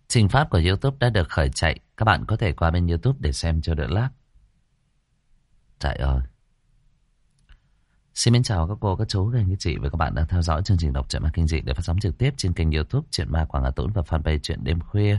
Trình pháp của YouTube đã được khởi chạy. Các bạn có thể qua bên YouTube để xem cho đỡ lag. Trời ơi. Xin mến chào các cô, các chú, các anh, các chị và các bạn đang theo dõi chương trình đọc truyện ma kinh dị để phát sóng trực tiếp trên kênh YouTube Truyện Ma Quảng Hà Tũng và fanpage Truyện Đêm Khuya.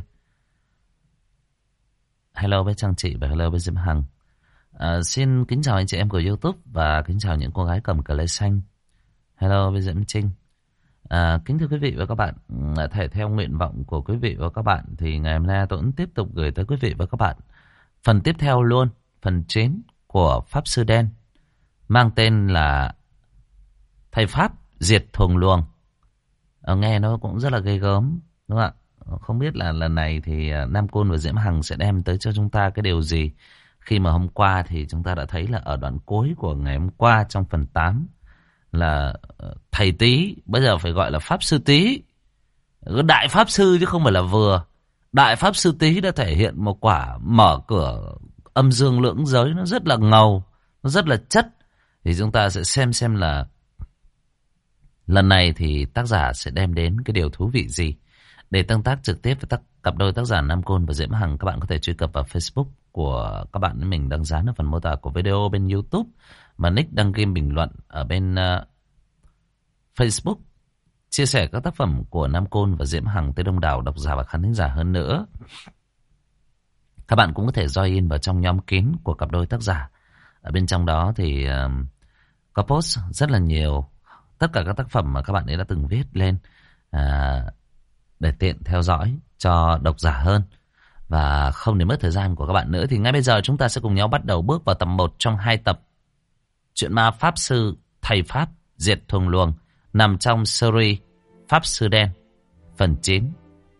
Hello với Trang Chị và hello với Diễm Hằng. Xin kính chào anh chị em của YouTube và kính chào những cô gái cầm cờ lê xanh. Hello với Diễm Trinh. Kính thưa quý vị và các bạn, thể theo nguyện vọng của quý vị và các bạn thì ngày hôm nay tôi cũng tiếp tục gửi tới quý vị và các bạn phần tiếp theo luôn, phần 9 của Pháp Sư Đen, mang tên là Thầy Pháp Diệt Thuồng Luồng. Nghe nó cũng rất là ghê gớm, đúng không ạ? Không biết là lần này thì Nam Côn và Diễm Hằng sẽ đem tới cho chúng ta cái điều gì, khi mà hôm qua thì chúng ta đã thấy là ở đoạn cuối của ngày hôm qua trong phần 8 là thầy Tý, bây giờ phải gọi là Pháp Sư Tý, Đại Pháp Sư chứ không phải là vừa. Đại Pháp Sư Tý đã thể hiện một quả mở cửa âm dương lưỡng giới, nó rất là ngầu, nó rất là chất. Thì chúng ta sẽ xem là lần này thì tác giả sẽ đem đến cái điều thú vị gì. Để tương tác trực tiếp với cặp đôi tác giả Nam Côn và Diễm Hằng, các bạn có thể truy cập vào Facebook của các bạn. Mình đang dán ở phần mô tả của video bên YouTube, mà nick đăng ký bình luận ở bên Facebook, chia sẻ các tác phẩm của Nam Côn và Diễm Hằng tới đông đảo độc giả và khán thính giả hơn nữa. Các bạn cũng có thể join vào trong nhóm kín của cặp đôi tác giả. Ở bên trong đó thì có post rất là nhiều tất cả các tác phẩm mà các bạn ấy đã từng viết lên, để tiện theo dõi cho độc giả hơn. Và không để mất thời gian của các bạn nữa thì ngay bây giờ chúng ta sẽ cùng nhau bắt đầu bước vào tập 1 trong 2 tập Truyện Ma Pháp Sư Thầy Pháp Diệt Thuồng Luồng, nằm trong series Pháp Sư Đen phần 9.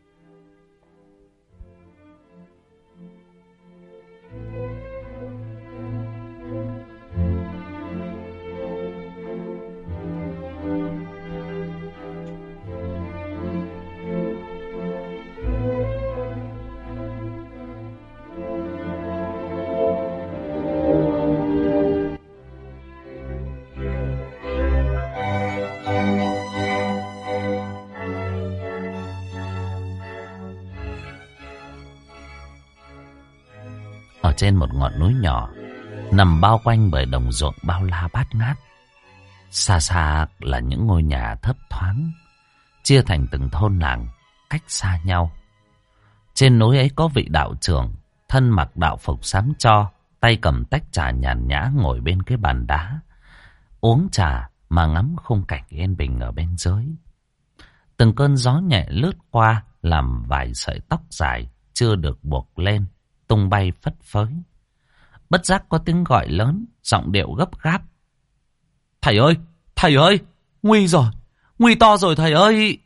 Trên một ngọn núi nhỏ nằm bao quanh bởi đồng ruộng bao la bát ngát, xa xa là những ngôi nhà thấp thoáng chia thành từng thôn làng cách xa nhau. Trên núi ấy có vị đạo trưởng thân mặc đạo phục xám tro, tay cầm tách trà nhàn nhã ngồi bên cái bàn đá uống trà mà ngắm khung cảnh yên bình ở bên dưới. Từng cơn gió nhẹ lướt qua làm vài sợi tóc dài chưa được buộc lên tung bay phất phới. Bất giác có tiếng gọi lớn, giọng điệu gấp gáp: "Thầy ơi, thầy ơi, nguy rồi, nguy to rồi thầy ơi!"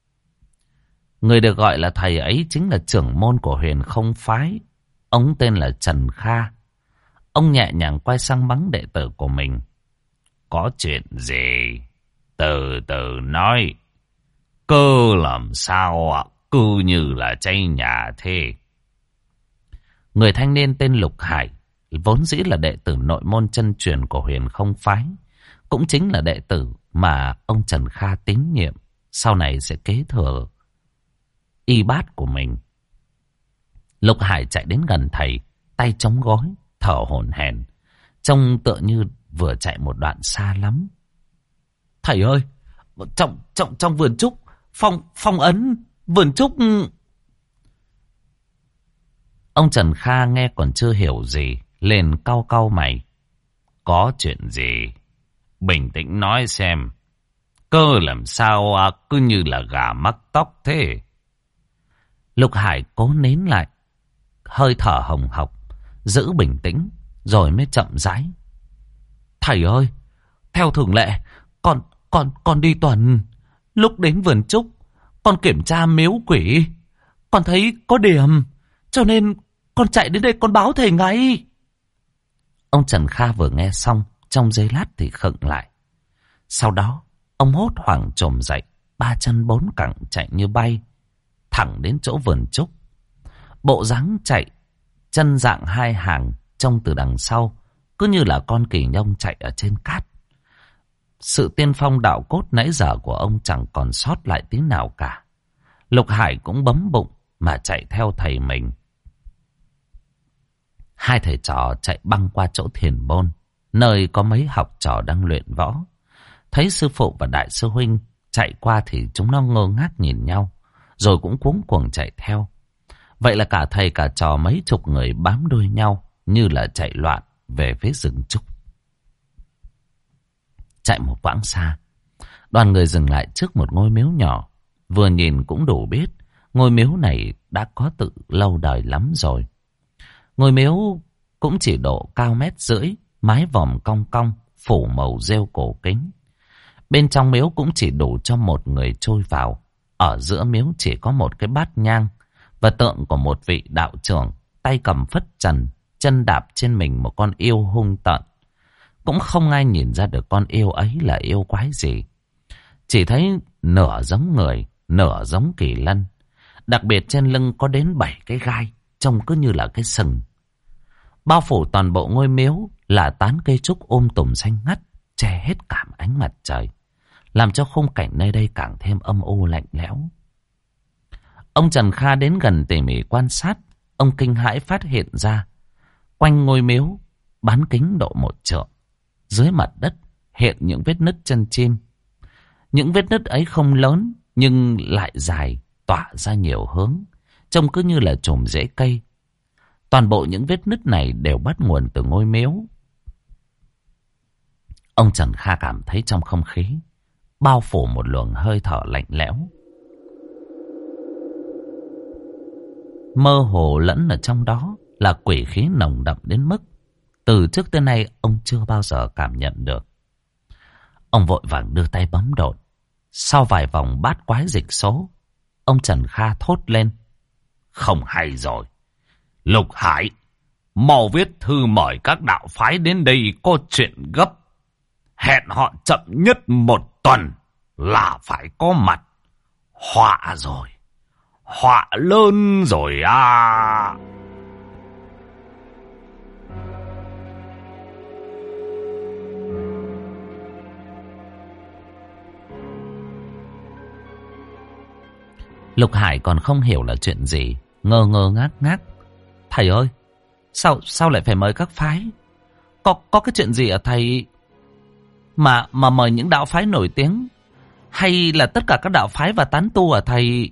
Người được gọi là thầy ấy chính là trưởng môn của Huyền Không Phái. Ông tên là Trần Kha. Ông nhẹ nhàng quay sang mắng đệ tử của mình: "Có chuyện gì? Từ từ nói. Cơ làm sao ạ? Cứ như là cháy nhà thế." Người thanh niên tên Lục Hải vốn dĩ là đệ tử nội môn chân truyền của Huyền Không Phái, cũng chính là đệ tử mà ông Trần Kha tín nhiệm, sau này sẽ kế thừa y bát của mình. Lục Hải chạy đến gần thầy, tay chống gối, thở hổn hển, trông tựa như vừa chạy một đoạn xa lắm. "Thầy ơi, trong vườn trúc, phong ấn vườn trúc." Ông Trần Kha nghe còn chưa hiểu gì, liền cau cau mày: "Có chuyện gì? Bình tĩnh nói xem. Cơ làm sao cứ như là gà mắc tóc thế?" Lục Hải cố nén lại hơi thở hồng hộc, giữ bình tĩnh rồi mới chậm rãi: "Thầy ơi, theo thường lệ, con đi tuần. Lúc đến vườn trúc, con kiểm tra miếu quỷ, con thấy có điểm, cho nên con chạy đến đây con báo thầy ngay." Ông Trần Kha vừa nghe xong, trong giây lát thì khựng lại. Sau đó, ông hốt hoảng chồm dậy, ba chân bốn cẳng chạy như bay, thẳng đến chỗ vườn trúc. Bộ dáng chạy, chân dạng hai hàng, trông từ đằng sau, cứ như là con kỳ nhông chạy ở trên cát. Sự tiên phong đạo cốt nãy giờ của ông chẳng còn sót lại tí nào cả. Lục Hải cũng bấm bụng, mà chạy theo thầy mình. Hai thầy trò chạy băng qua chỗ thiền môn, nơi có mấy học trò đang luyện võ. Thấy sư phụ và đại sư huynh chạy qua thì chúng nó ngơ ngác nhìn nhau, rồi cũng cuống cuồng chạy theo. Vậy là cả thầy cả trò mấy chục người bám đuôi nhau như là chạy loạn về phía rừng trúc. Chạy một quãng xa, đoàn người dừng lại trước một ngôi miếu nhỏ. Vừa nhìn cũng đủ biết ngôi miếu này đã có từ lâu đời lắm rồi. Ngôi miếu cũng chỉ độ cao 1,5 mét, mái vòm cong cong, phủ màu rêu cổ kính. Bên trong miếu cũng chỉ đủ cho một người trôi vào. Ở giữa miếu chỉ có một cái bát nhang và tượng của một vị đạo trưởng, tay cầm phất trần, chân đạp trên mình một con yêu hung tợn. Cũng không ai nhìn ra được con yêu ấy là yêu quái gì. Chỉ thấy nửa giống người, nửa giống kỳ lân. Đặc biệt trên lưng có đến 7 cái gai, trông cứ như là cái sừng. Bao phủ toàn bộ ngôi miếu là tán cây trúc tùm xanh ngắt, che hết cảm ánh mặt trời, làm cho khung cảnh nơi đây càng thêm âm u lạnh lẽo. Ông Trần Kha đến gần tỉ mỉ quan sát. Ông kinh hãi phát hiện ra quanh ngôi miếu bán kính độ 1 trượng, dưới mặt đất hiện những vết nứt chân chim. Những vết nứt ấy không lớn nhưng lại dài, tỏa ra nhiều hướng, trông cứ như là chùm rễ cây. Toàn bộ những vết nứt này đều bắt nguồn từ ngôi miếu. Ông Trần Kha cảm thấy trong không khí bao phủ một luồng hơi thở lạnh lẽo. Mơ hồ lẫn ở trong đó là quỷ khí nồng đậm đến mức từ trước tới nay ông chưa bao giờ cảm nhận được. Ông vội vàng đưa tay bấm đột. Sau vài vòng bát quái dịch số, ông Trần Kha thốt lên: "Không hay rồi. Lục Hải, mau viết thư mời các đạo phái đến đây có chuyện gấp. Hẹn họ chậm nhất 1 tuần là phải có mặt. Họa rồi. Họa lớn rồi à." Lục Hải còn không hiểu là chuyện gì, ngơ ngơ ngác ngác. "Thầy ơi, sao lại phải mời các phái? Có cái chuyện gì à thầy? Mà mời những đạo phái nổi tiếng, hay là tất cả các đạo phái và tán tu à thầy?"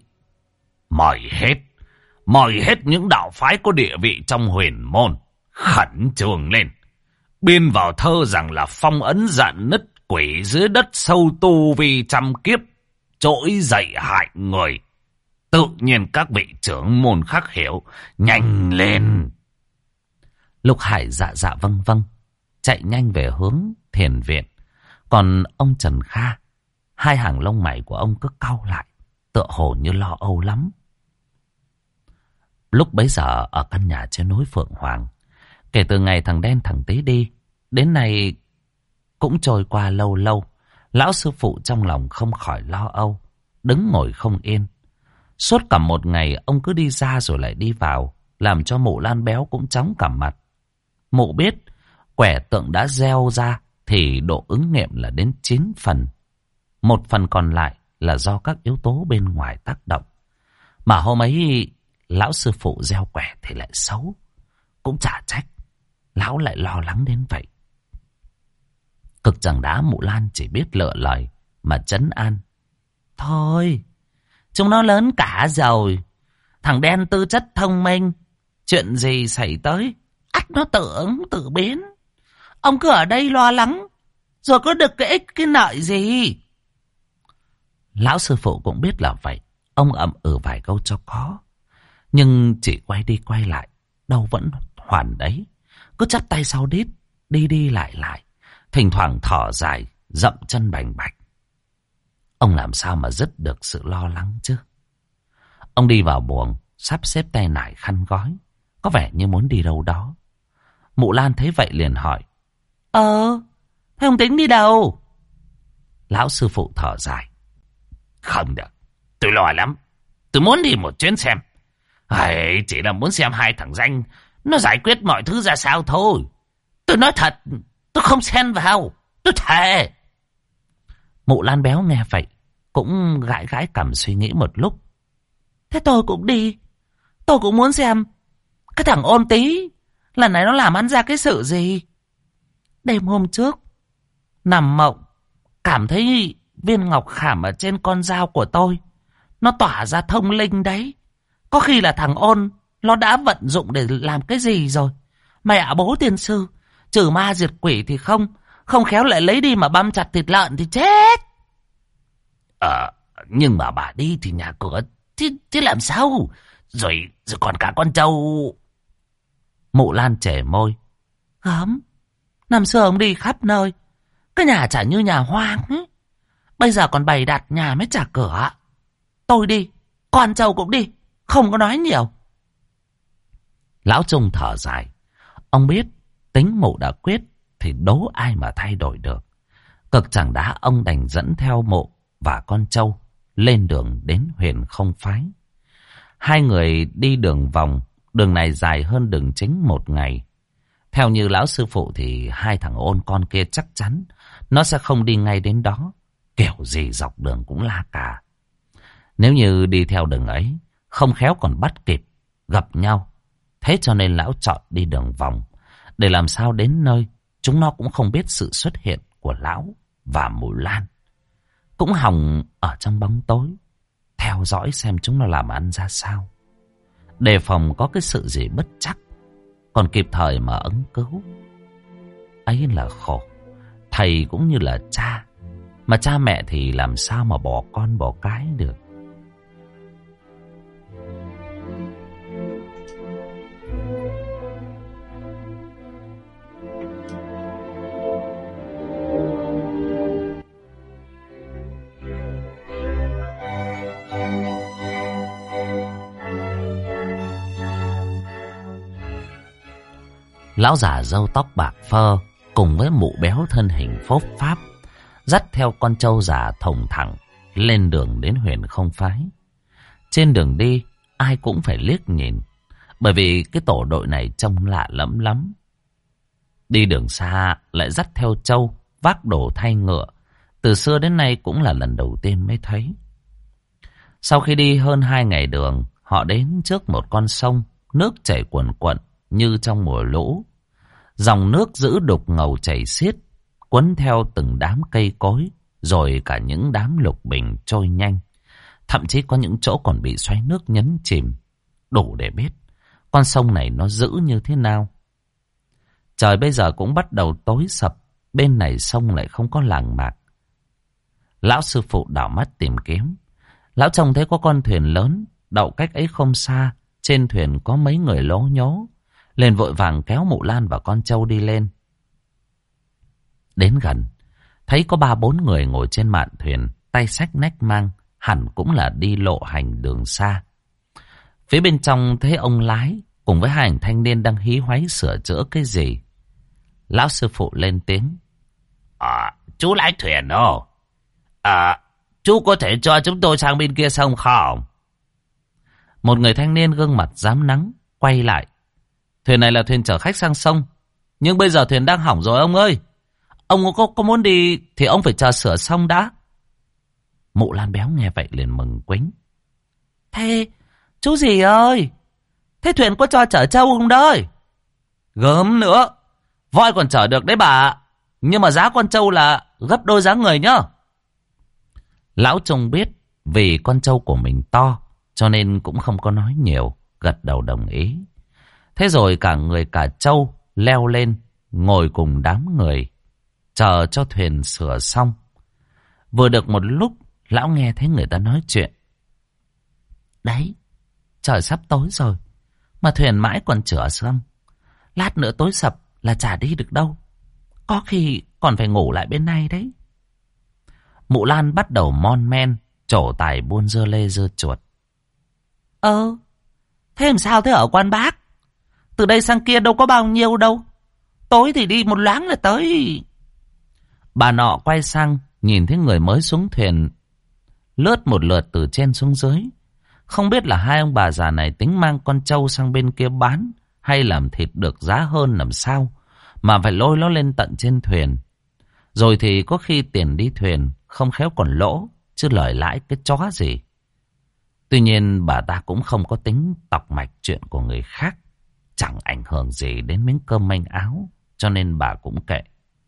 Mời hết những đạo phái có địa vị trong huyền môn, khẩn trương lên. Biên vào thơ rằng là phong ấn dạn nứt quỷ dưới đất sâu tu vi trăm kiếp, trỗi dậy hại người. Tự nhiên các vị trưởng môn khắc hiểu, nhanh lên. Lục Hải dạ vâng vâng, chạy nhanh về hướng thiền viện. Còn ông Trần Kha, hai hàng lông mày của ông cứ cau lại, tựa hồ như lo âu lắm. Lúc bấy giờ ở căn nhà trên núi Phượng Hoàng, kể từ ngày thằng đen thằng tí đi, đến nay cũng trôi qua lâu lâu. Lão sư phụ trong lòng không khỏi lo âu, đứng ngồi không yên. Suốt cả một ngày ông cứ đi ra rồi lại đi vào, làm cho mụ Lan béo cũng chóng cả mặt. Mụ biết quẻ tượng đã gieo ra thì độ ứng nghiệm là đến 9 phần. 1 phần còn lại là do các yếu tố bên ngoài tác động. Mà hôm ấy lão sư phụ gieo quẻ thì lại xấu. Cũng chả trách lão lại lo lắng đến vậy. Cực chẳng đá mụ Lan chỉ biết lựa lời mà trấn an: "Thôi, chúng nó lớn cả rồi. Thằng đen tư chất thông minh, chuyện gì xảy tới ắt nó tự ứng tự biến. Ông cứ ở đây lo lắng rồi có được cái ích cái lợi gì." Lão sư phụ cũng biết là vậy. Ông ậm ừ vài câu cho có, nhưng chỉ quay đi quay lại đâu vẫn hoàn đấy. Cứ chắp tay sau đít, đi lại, thỉnh thoảng thở dài, dậm chân bành bạch. Ông làm sao mà dứt được sự lo lắng chứ? Ông đi vào buồng, sắp xếp tay nải khăn gói, có vẻ như muốn đi đâu đó. Mụ Lan thấy vậy liền hỏi: "Thế ông tính đi đâu?" Lão sư phụ thở dài: "Không được, tôi lo lắm. Tôi muốn đi một chuyến xem. Chỉ là muốn xem hai thằng danh nó giải quyết mọi thứ ra sao thôi. Tôi nói thật, tôi không xen vào, tôi thề." Mụ Lan béo nghe vậy cũng gãi gãi cằm suy nghĩ một lúc. "Thế tôi cũng đi. Tôi cũng muốn xem cái thằng ôn tí lần này nó làm ăn ra cái sự gì. Đêm hôm trước nằm mộng, cảm thấy viên ngọc khảm ở trên con dao của tôi nó tỏa ra thông linh đấy. Có khi là thằng ôn nó đã vận dụng để làm cái gì rồi. Mẹ bố tiên sư, trừ ma diệt quỷ thì không, không khéo lại lấy đi mà băm chặt thịt lợn thì chết. Nhưng mà bà đi thì nhà cửa chứ làm sao? Rồi còn cả con trâu. Mụ Lan chẻ môi. Gớm, năm xưa ông đi khắp nơi, cái nhà chả như nhà hoang ấy. Bây giờ còn bày đặt nhà mới trả cửa. Tôi đi, con trâu cũng đi, không có nói nhiều. Lão Trung thở dài. Ông biết tính mụ đã quyết thì đố ai mà thay đổi được. Cực chẳng đá ông đành dẫn theo mụ và con trâu lên đường đến Huyền Không Phái. Hai người đi đường vòng, đường này dài hơn đường chính một ngày. Theo như lão sư phụ thì hai thằng ôn con kia chắc chắn nó sẽ không đi ngay đến đó. Kiểu gì dọc đường cũng la cà. Nếu như đi theo đường ấy, không khéo còn bắt kịp, gặp nhau. Thế cho nên lão chọn đi đường vòng, để làm sao đến nơi chúng nó cũng không biết sự xuất hiện của lão và mụ Lan. Cũng hòng ở trong bóng tối, theo dõi xem chúng nó làm ăn ra sao, đề phòng có cái sự gì bất chắc, còn kịp thời mà ứng cứu. Ấy là khổ, thầy cũng như là cha, mà cha mẹ thì làm sao mà bỏ con bỏ cái được. Lão già râu tóc bạc phơ cùng với mụ béo thân hình phốp pháp dắt theo con trâu già thòng thẳng lên đường đến Huyền Không Phái. Trên đường đi ai cũng phải liếc nhìn, bởi vì cái tổ đội này trông lạ lẫm lắm. Đi đường xa lại dắt theo trâu vác đồ thay ngựa, từ xưa đến nay cũng là lần đầu tiên mới thấy. Sau khi đi hơn 2 ngày đường, họ đến trước một con sông, nước chảy cuồn cuộn như trong mùa lũ. Dòng nước dữ đục ngầu chảy xiết, cuốn theo từng đám cây cối, rồi cả những đám lục bình trôi nhanh. Thậm chí có những chỗ còn bị xoáy nước nhấn chìm, đủ để biết con sông này nó dữ như thế nào. Trời bây giờ cũng bắt đầu tối sập, bên này sông lại không có làng mạc. Lão sư phụ đảo mắt tìm kiếm. Lão trông thấy có con thuyền lớn đậu cách ấy không xa, trên thuyền có mấy người lố nhố, liền vội vàng kéo mụ Lan và con trâu đi lên. Đến gần, thấy có 3-4 người ngồi trên mạn thuyền, tay xách nách mang, hẳn cũng là đi lộ hành đường xa. Phía bên trong thấy ông lái cùng với hai anh thanh niên đang hí hoáy sửa chữa cái gì. Lão sư phụ lên tiếng. Chú lái thuyền đâu? Chú có thể cho chúng tôi sang bên kia sông không? Một người thanh niên gương mặt rám nắng quay lại. Thuyền này là thuyền chở khách sang sông, nhưng bây giờ thuyền đang hỏng rồi ông ơi. Ông có muốn đi thì ông phải chờ sửa xong đã. Mụ Lan béo nghe vậy liền mừng quính. Thế chú gì ơi, thế thuyền có cho chở trâu không đấy? Gớm nữa, voi còn chở được đấy bà, nhưng mà giá con trâu là gấp đôi giá người nhá. Lão Trung biết vì con trâu của mình to cho nên cũng không có nói nhiều, gật đầu đồng ý. Thế rồi cả người cả trâu leo lên, ngồi cùng đám người, chờ cho thuyền sửa xong. Vừa được một lúc, lão nghe thấy người ta nói chuyện. Đấy, trời sắp tối rồi, mà thuyền mãi còn chữa xong. Lát nữa tối sập là chả đi được đâu. Có khi còn phải ngủ lại bên này đấy. Mụ Lan bắt đầu mon men, trổ tài buôn dưa lê dưa chuột. Thế làm sao thế ở quan bác? Từ đây sang kia đâu có bao nhiêu đâu. Tối thì đi một loáng là tới. Bà nọ quay sang, nhìn thấy người mới xuống thuyền, lướt một lượt từ trên xuống dưới. Không biết là hai ông bà già này tính mang con trâu sang bên kia bán, hay làm thịt được giá hơn làm sao, mà phải lôi nó lên tận trên thuyền. Rồi thì có khi tiền đi thuyền không khéo còn lỗ, chứ lời lãi cái chó gì. Tuy nhiên bà ta cũng không có tính tọc mạch chuyện của người khác. Chẳng ảnh hưởng gì đến miếng cơm manh áo, cho nên bà cũng kệ.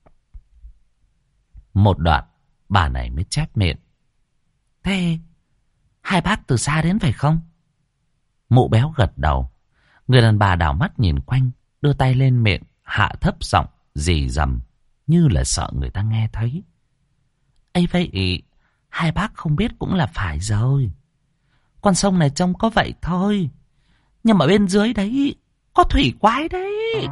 Một đoạn, bà này mới chép miệng. Thế, hai bác từ xa đến phải không? Mụ béo gật đầu. Người đàn bà đảo mắt nhìn quanh, đưa tay lên miệng, hạ thấp giọng, rì rầm, như là sợ người ta nghe thấy. Ấy vậy, hai bác không biết cũng là phải rồi. Con sông này trông có vậy thôi, nhưng mà bên dưới đấy có thủy quái đấy.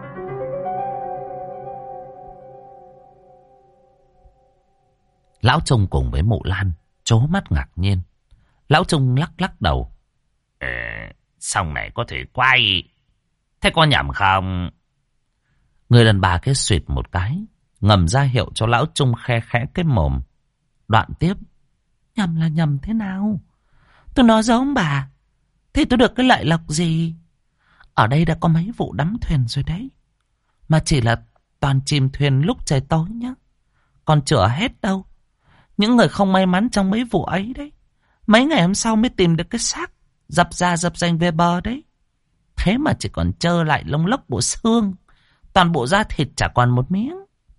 Lão Trung cùng với mụ Lan trố mắt ngạc nhiên. Lão Trung lắc lắc đầu. Sông này có thủy quái, thế có nhầm không? Người đàn bà cái xuyệt một cái, ngầm ra hiệu cho lão Trung khe khẽ cái mồm. Đoạn tiếp. Nhầm là nhầm thế nào? Tôi nói giống bà, thì tôi được cái lợi lộc gì? Ở đây đã có mấy vụ đắm thuyền rồi đấy, mà chỉ là toàn chìm thuyền lúc trời tối nhá, còn chữa hết đâu. Những người không may mắn trong mấy vụ ấy đấy, mấy ngày hôm sau mới tìm được cái xác dập ra dập dành về bờ đấy. Thế mà chỉ còn trơ lại lông lốc bộ xương, toàn bộ da thịt chả còn một miếng.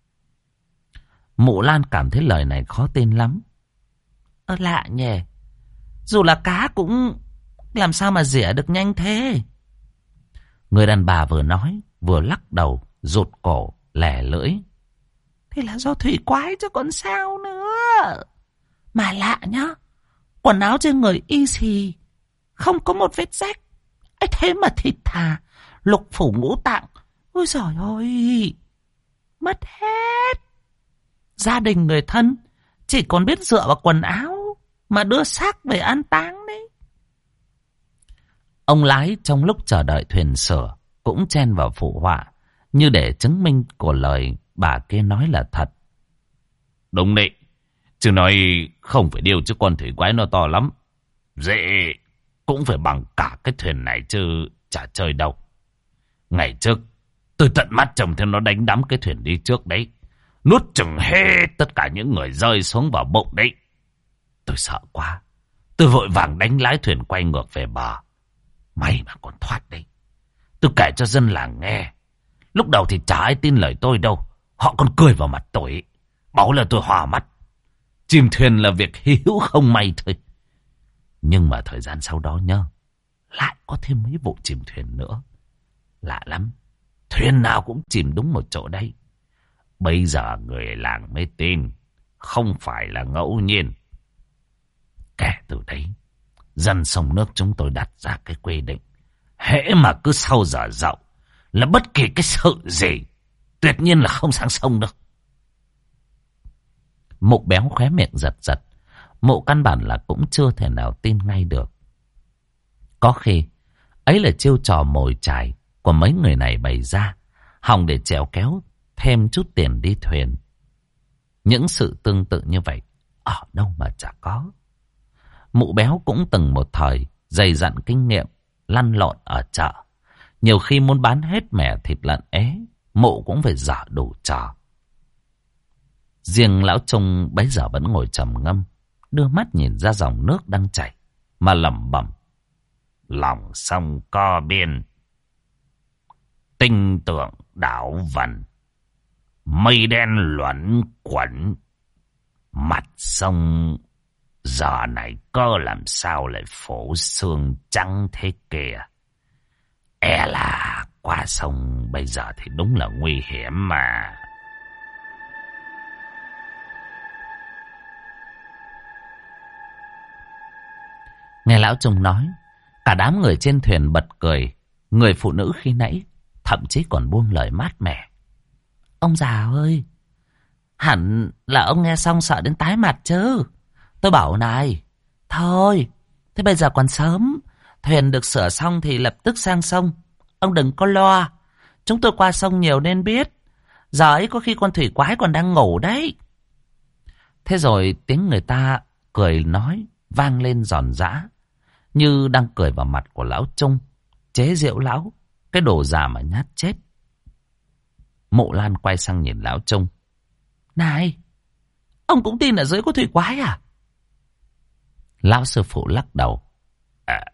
Mụ Lan cảm thấy lời này khó tin lắm. Lạ nhỉ, dù là cá cũng làm sao mà rỉa được nhanh thế? Người đàn bà vừa nói vừa lắc đầu, rụt cổ, lẻ lưỡi. Thế là do thủy quái chứ còn sao nữa. Mà lạ nhá, quần áo trên người y xì, không có một vết rách. Ấy thế mà thịt thà, lục phủ ngũ tạng, ôi giời ơi, mất hết. Gia đình người thân chỉ còn biết dựa vào quần áo mà đưa xác về an táng đấy. Ông lái trong lúc chờ đợi thuyền sửa cũng chen vào phụ họa, như để chứng minh của lời bà kia nói là thật. Đúng đấy, chứ nói không phải điều chứ con thủy quái nó to lắm, dễ cũng phải bằng cả cái thuyền này chứ chả chơi đâu. Ngày trước tôi tận mắt trông thấy nó đánh đắm cái thuyền đi trước đấy, nuốt chừng hết tất cả những người rơi xuống vào bụng đấy. Tôi sợ quá, tôi vội vàng đánh lái thuyền quay ngược về bờ. May mà còn thoát đấy. Tôi kể cho dân làng nghe, lúc đầu thì chả ai tin lời tôi đâu, họ còn cười vào mặt tôi, bảo là tôi hòa mắt. Chìm thuyền là việc hy hữu không may thôi. Nhưng mà thời gian sau đó nhá, lại có thêm mấy vụ chìm thuyền nữa. Lạ lắm, thuyền nào cũng chìm đúng một chỗ đấy. Bây giờ người làng mới tin, không phải là ngẫu nhiên. Kể từ đấy, dân sông nước chúng tôi đặt ra cái quy định, hễ mà cứ sau giờ dậu là bất kỳ cái sự gì tuyệt nhiên là không sang sông đâu. Mụ béo khóe miệng giật giật. Mụ căn bản là cũng chưa thể nào tin ngay được. Có khi ấy là chiêu trò mồi chài của mấy người này bày ra, hòng để chèo kéo thêm chút tiền đi thuyền. Những sự tương tự như vậy ở đâu mà chả có. Mụ béo cũng từng một thời dày dặn kinh nghiệm lăn lộn ở chợ. Nhiều khi muốn bán hết mẻ thịt lợn ế, mụ cũng phải dở đủ trò. Riêng lão Trung bấy giờ vẫn ngồi trầm ngâm, đưa mắt nhìn ra dòng nước đang chảy mà lẩm bẩm. Lòng sông co biên, tinh tượng đảo vần, mây đen luẩn quẩn, mặt sông giờ này cơ làm sao lại phủ sương trắng thế kìa. E là qua sông bây giờ thì đúng là nguy hiểm mà. Nghe lão Trung nói, cả đám người trên thuyền bật cười. Người phụ nữ khi nãy thậm chí còn buông lời mát mẻ. Ông già ơi, hẳn là ông nghe xong sợ đến tái mặt chứ. Tôi bảo này, thôi, thế bây giờ còn sớm, thuyền được sửa xong thì lập tức sang sông. Ông đừng có lo, chúng tôi qua sông nhiều nên biết. Giờ ấy có khi con thủy quái còn đang ngủ đấy. Thế rồi tiếng người ta cười nói vang lên giòn giã, như đang cười vào mặt của lão Trung, chế giễu lão, cái đồ già mà nhát chết. Mộ Lan quay sang nhìn lão Trung. Này, ông cũng tin ở dưới có thủy quái à? Lão sư phụ lắc đầu.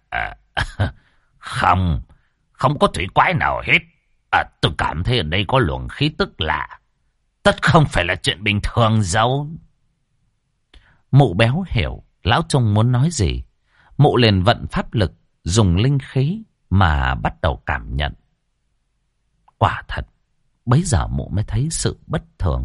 Không, không có thủy quái nào hết. Tôi cảm thấy ở đây có luồng khí tức lạ. Tất không phải là chuyện bình thường đâu. Mụ béo hiểu lão Trung muốn nói gì. Mụ liền vận pháp lực, dùng linh khí mà bắt đầu cảm nhận. Quả thật, bấy giờ mụ mới thấy sự bất thường.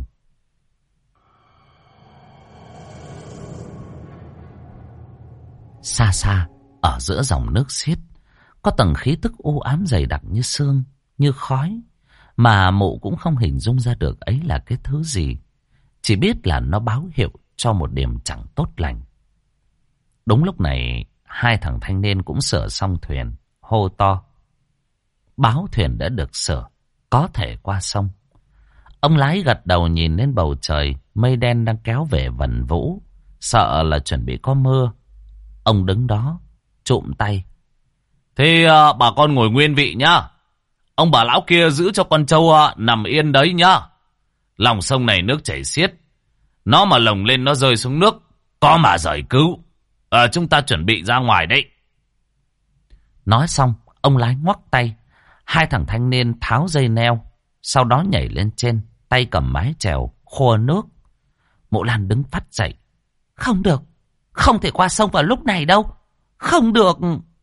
Xa xa, ở giữa dòng nước xiết, có tầng khí tức u ám dày đặc như sương, như khói, mà mụ cũng không hình dung ra được ấy là cái thứ gì. Chỉ biết là nó báo hiệu cho một điểm chẳng tốt lành. Đúng lúc này, hai thằng thanh niên cũng sửa xong thuyền, hô to. Báo thuyền đã được sửa, có thể qua sông. Ông lái gật đầu nhìn lên bầu trời, mây đen đang kéo về vần vũ, sợ là chuẩn bị có mưa. Ông đứng đó, trụm tay. Thế bà con ngồi nguyên vị nhá. Ông bà lão kia giữ cho con trâu nằm yên đấy nhá. Lòng sông này nước chảy xiết. Nó mà lồng lên nó rơi xuống nước, có mà giải cứu. Chúng ta chuẩn bị ra ngoài đấy. Nói xong, ông lái ngoắc tay. Hai thằng thanh niên tháo dây neo, sau đó nhảy lên trên, tay cầm mái chèo, khua nước. Mộ Lan đứng phắt dậy. Không được, không thể qua sông vào lúc này đâu. Không được.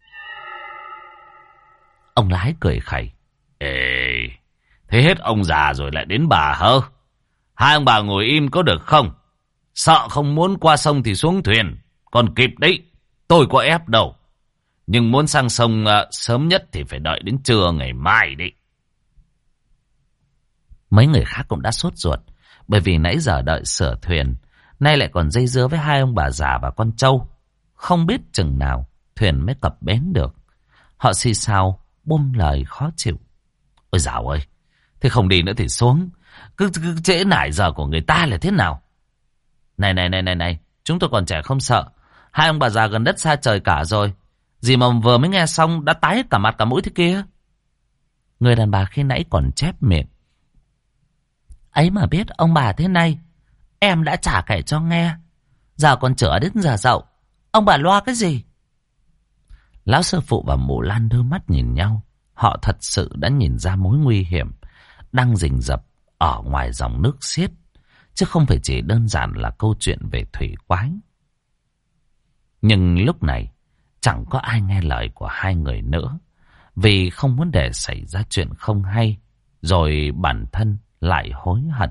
Ông lái cười khẩy. Ê, thế hết ông già rồi lại đến bà hả? Hai ông bà ngồi im có được không? Sợ không muốn qua sông thì xuống thuyền. Còn kịp đấy, tôi có ép đâu. Nhưng muốn sang sông sớm nhất thì phải đợi đến trưa ngày mai đấy. Mấy người khác cũng đã sốt ruột, bởi vì nãy giờ đợi sửa thuyền, nay lại còn dây dưa với hai ông bà già và con trâu. Không biết chừng nào thuyền mới cập bến được. Họ xì xào, buông lời khó chịu. Ôi dào ơi, thế không đi nữa thì xuống. Cứ trễ nải giờ của người ta là thế nào? Này, chúng tôi còn trẻ không sợ. Hai ông bà già gần đất xa trời cả rồi. Gì mà vừa mới nghe xong đã tái cả mặt cả mũi thế kia. Người đàn bà khi nãy còn chép miệng. Ấy mà biết ông bà thế này, em đã chả kể cho nghe. Giờ còn chữa đến giờ dậu, ông bà loa cái gì? Lão sư phụ và mụ Lan đưa mắt nhìn nhau. Họ thật sự đã nhìn ra mối nguy hiểm đang rình rập ở ngoài dòng nước xiết, chứ không phải chỉ đơn giản là câu chuyện về thủy quái. Nhưng lúc này chẳng có ai nghe lời của hai người nữa, vì không muốn để xảy ra chuyện không hay, rồi bản thân lại hối hận.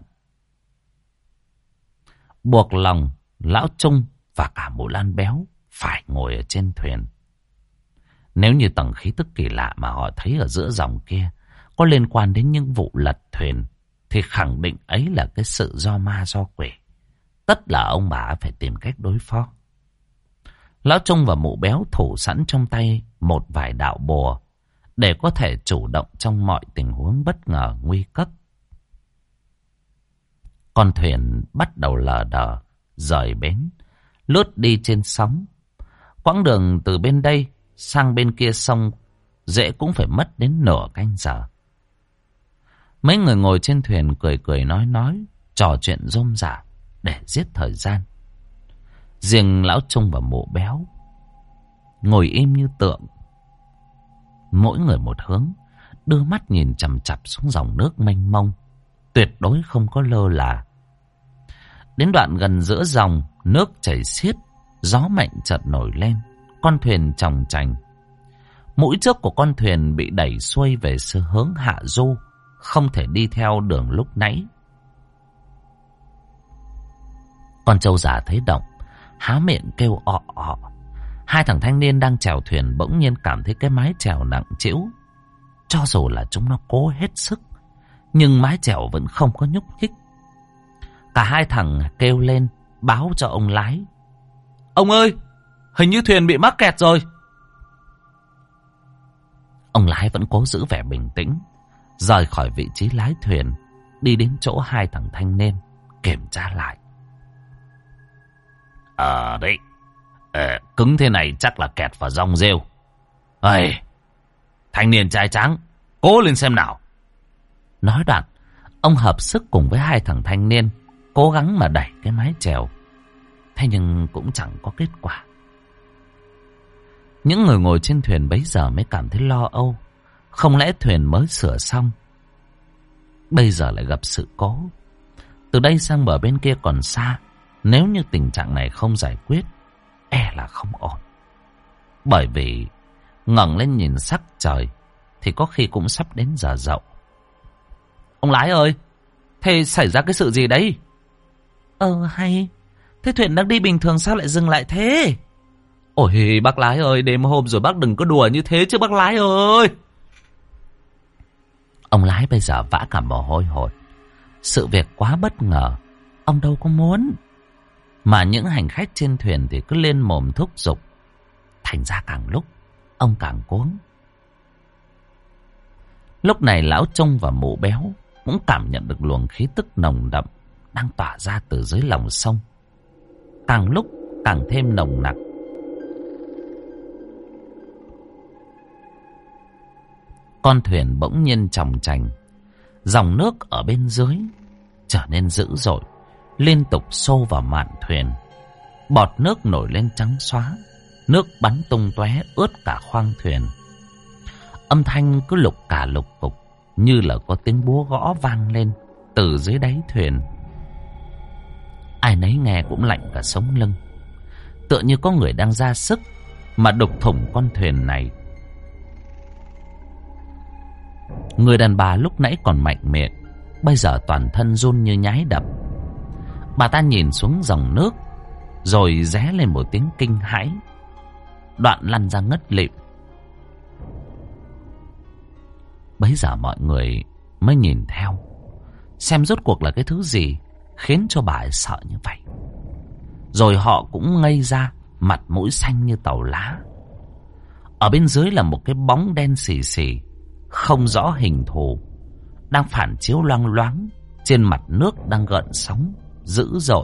Buộc lòng lão Trung và cả mụ Lan béo phải ngồi ở trên thuyền. Nếu như tầng khí tức kỳ lạ mà họ thấy ở giữa dòng kia có liên quan đến những vụ lật thuyền, thì khẳng định ấy là cái sự do ma do quỷ. Tất là ông bà phải tìm cách đối phó. Lão Trung và mụ béo thủ sẵn trong tay một vài đạo bùa để có thể chủ động trong mọi tình huống bất ngờ nguy cấp. Con thuyền bắt đầu lờ đờ rời bến, lướt đi trên sóng. Quãng đường từ bên đây sang bên kia sông dễ cũng phải mất đến nửa canh giờ. Mấy người ngồi trên thuyền cười nói, trò chuyện rôm rả để giết thời gian. Riêng lão Trung và mụ béo ngồi im như tượng, mỗi người một hướng, đưa mắt nhìn chằm chằm xuống dòng nước mênh mông, tuyệt đối không có lơ là. Đến đoạn gần giữa dòng, nước chảy xiết, gió mạnh chợt nổi lên, con thuyền chòng chành. Mũi trước của con thuyền bị đẩy xuôi về hướng hạ du, không thể đi theo đường lúc nãy. Con trâu già thấy động, há miệng kêu ọ ọ. Hai thằng thanh niên đang chèo thuyền bỗng nhiên cảm thấy cái mái chèo nặng trĩu. Cho dù là chúng nó cố hết sức, nhưng mái chèo vẫn không có nhúc nhích. Cả hai thằng kêu lên báo cho ông lái. Ông ơi, hình như thuyền bị mắc kẹt rồi. Ông lái vẫn cố giữ vẻ bình tĩnh, rời khỏi vị trí lái thuyền, đi đến chỗ hai thằng thanh niên, kiểm tra lại. Đấy, cứng thế này chắc là kẹt vào rong rêu. Thanh niên trai trắng, cố lên xem nào. Nói đoạn, ông hợp sức cùng với hai thằng thanh niên, cố gắng mà đẩy cái mái chèo. Thế nhưng cũng chẳng có kết quả. Những người ngồi trên thuyền bấy giờ mới cảm thấy lo âu. Không lẽ thuyền mới sửa xong, bây giờ lại gặp sự cố? Từ đây sang bờ bên kia còn xa. Nếu như tình trạng này không giải quyết, e là không ổn. Bởi vì ngẩng lên nhìn sắc trời thì có khi cũng sắp đến giờ dậu. Ông lái ơi, thế xảy ra cái sự gì đấy? Hay, thế thuyền đang đi bình thường sao lại dừng lại thế? Ôi bác lái ơi, đêm hôm rồi bác đừng có đùa như thế chứ bác lái ơi. Ông lái bây giờ vã cả mồ hôi hột. Sự việc quá bất ngờ, ông đâu có muốn. Mà những hành khách trên thuyền thì cứ lên mồm thúc giục. Thành ra càng lúc ông càng cuống. Lúc này lão Trung và mụ béo cũng cảm nhận được luồng khí tức nồng đậm đang tỏa ra từ dưới lòng sông. Càng lúc càng thêm nồng nặc. Con thuyền bỗng nhiên chòng chành. Dòng nước ở bên dưới trở nên dữ dội, liên tục xô vào mạn thuyền. Bọt nước nổi lên trắng xóa, nước bắn tung tóe ướt cả khoang thuyền. Âm thanh cứ lục cả lục cục, như là có tiếng búa gõ vang lên từ dưới đáy thuyền. Ai nấy nghe cũng lạnh cả sống lưng, tựa như có người đang ra sức mà đục thủng con thuyền này. Người đàn bà lúc nãy còn mạnh miệng, bây giờ toàn thân run như nhái đập. Bà ta nhìn xuống dòng nước, rồi ré lên một tiếng kinh hãi, đoạn lăn ra ngất lịm. Bấy giờ mọi người mới nhìn theo, xem rốt cuộc là cái thứ gì khiến cho bà ấy sợ như vậy. Rồi họ cũng ngây ra, mặt mũi xanh như tàu lá. Ở bên dưới là một cái bóng đen xì xì, không rõ hình thù, đang phản chiếu loang loáng trên mặt nước đang gợn sóng dữ dội.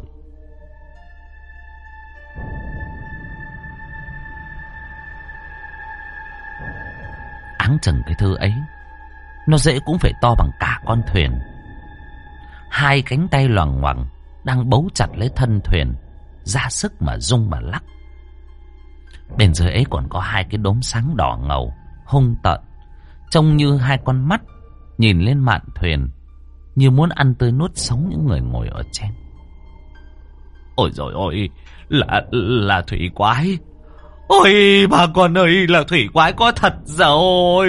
Áng chừng cái thứ ấy, nó dễ cũng phải to bằng cả con thuyền. Hai cánh tay loằng ngoằng đang bấu chặt lấy thân thuyền, ra sức mà rung mà lắc. Bên dưới ấy còn có hai cái đốm sáng đỏ ngầu, hung tợn, trông như hai con mắt nhìn lên mạn thuyền, như muốn ăn tươi nuốt sống những người ngồi ở trên. Ôi dồi ôi, là thủy quái. Ôi bà con ơi, là thủy quái có thật rồi.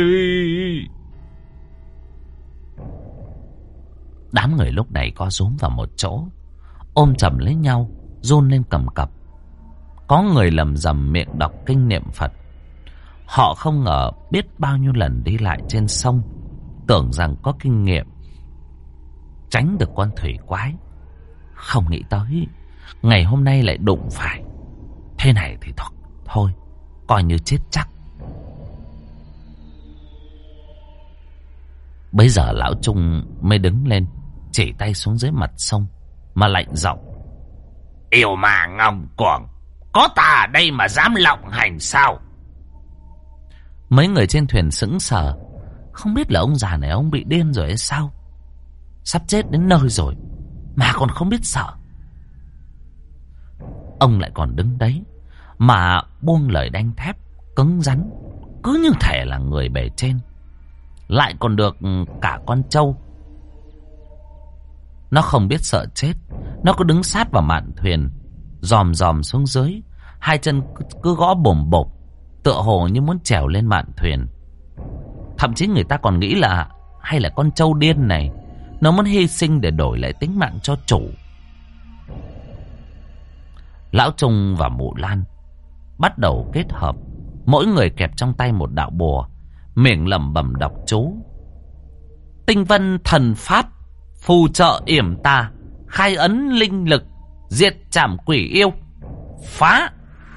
Đám người lúc này co rúm vào một chỗ, ôm chầm lấy nhau, run lên cầm cập. Có người lầm rầm miệng đọc kinh niệm Phật. Họ không ngờ biết bao nhiêu lần đi lại trên sông, tưởng rằng có kinh nghiệm tránh được con thủy quái, không nghĩ tới ngày hôm nay lại đụng phải. Thế này thì thôi, coi như chết chắc. Bây giờ lão Trung mới đứng lên, chỉ tay xuống dưới mặt sông mà lạnh giọng: Yêu mà ngông cuồng, có ta ở đây mà dám lộng hành sao? Mấy người trên thuyền sững sờ, không biết là ông già này ông bị điên rồi hay sao? Sắp chết đến nơi rồi mà còn không biết sợ. Ông lại còn đứng đấy mà buông lời đanh thép cứng rắn, cứ như thể là người bề trên, lại còn được cả con trâu. Nó không biết sợ chết, nó cứ đứng sát vào mạn thuyền, dòm dòm xuống dưới, hai chân cứ gõ bồm bộp, tựa hồ như muốn trèo lên mạn thuyền. Thậm chí người ta còn nghĩ là hay là con trâu điên này nó muốn hy sinh để đổi lại tính mạng cho chủ. Lão Trung và mụ Lan bắt đầu kết hợp, mỗi người kẹp trong tay một đạo bùa, miệng lẩm bẩm đọc chú: Tinh vân thần phát, phù trợ yểm tà, khai ấn linh lực, diệt trảm quỷ yêu, phá.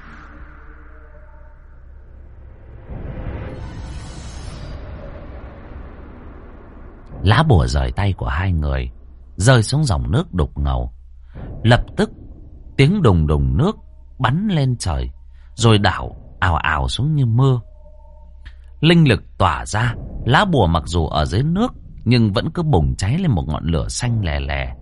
Lá bùa rời tay của hai người, rơi xuống dòng nước đục ngầu. Lập tức tiếng đùng đùng nước bắn lên trời, rồi đảo ào ào xuống như mưa. Linh lực tỏa ra, lá bùa mặc dù ở dưới nước nhưng vẫn cứ bùng cháy lên một ngọn lửa xanh lè lè.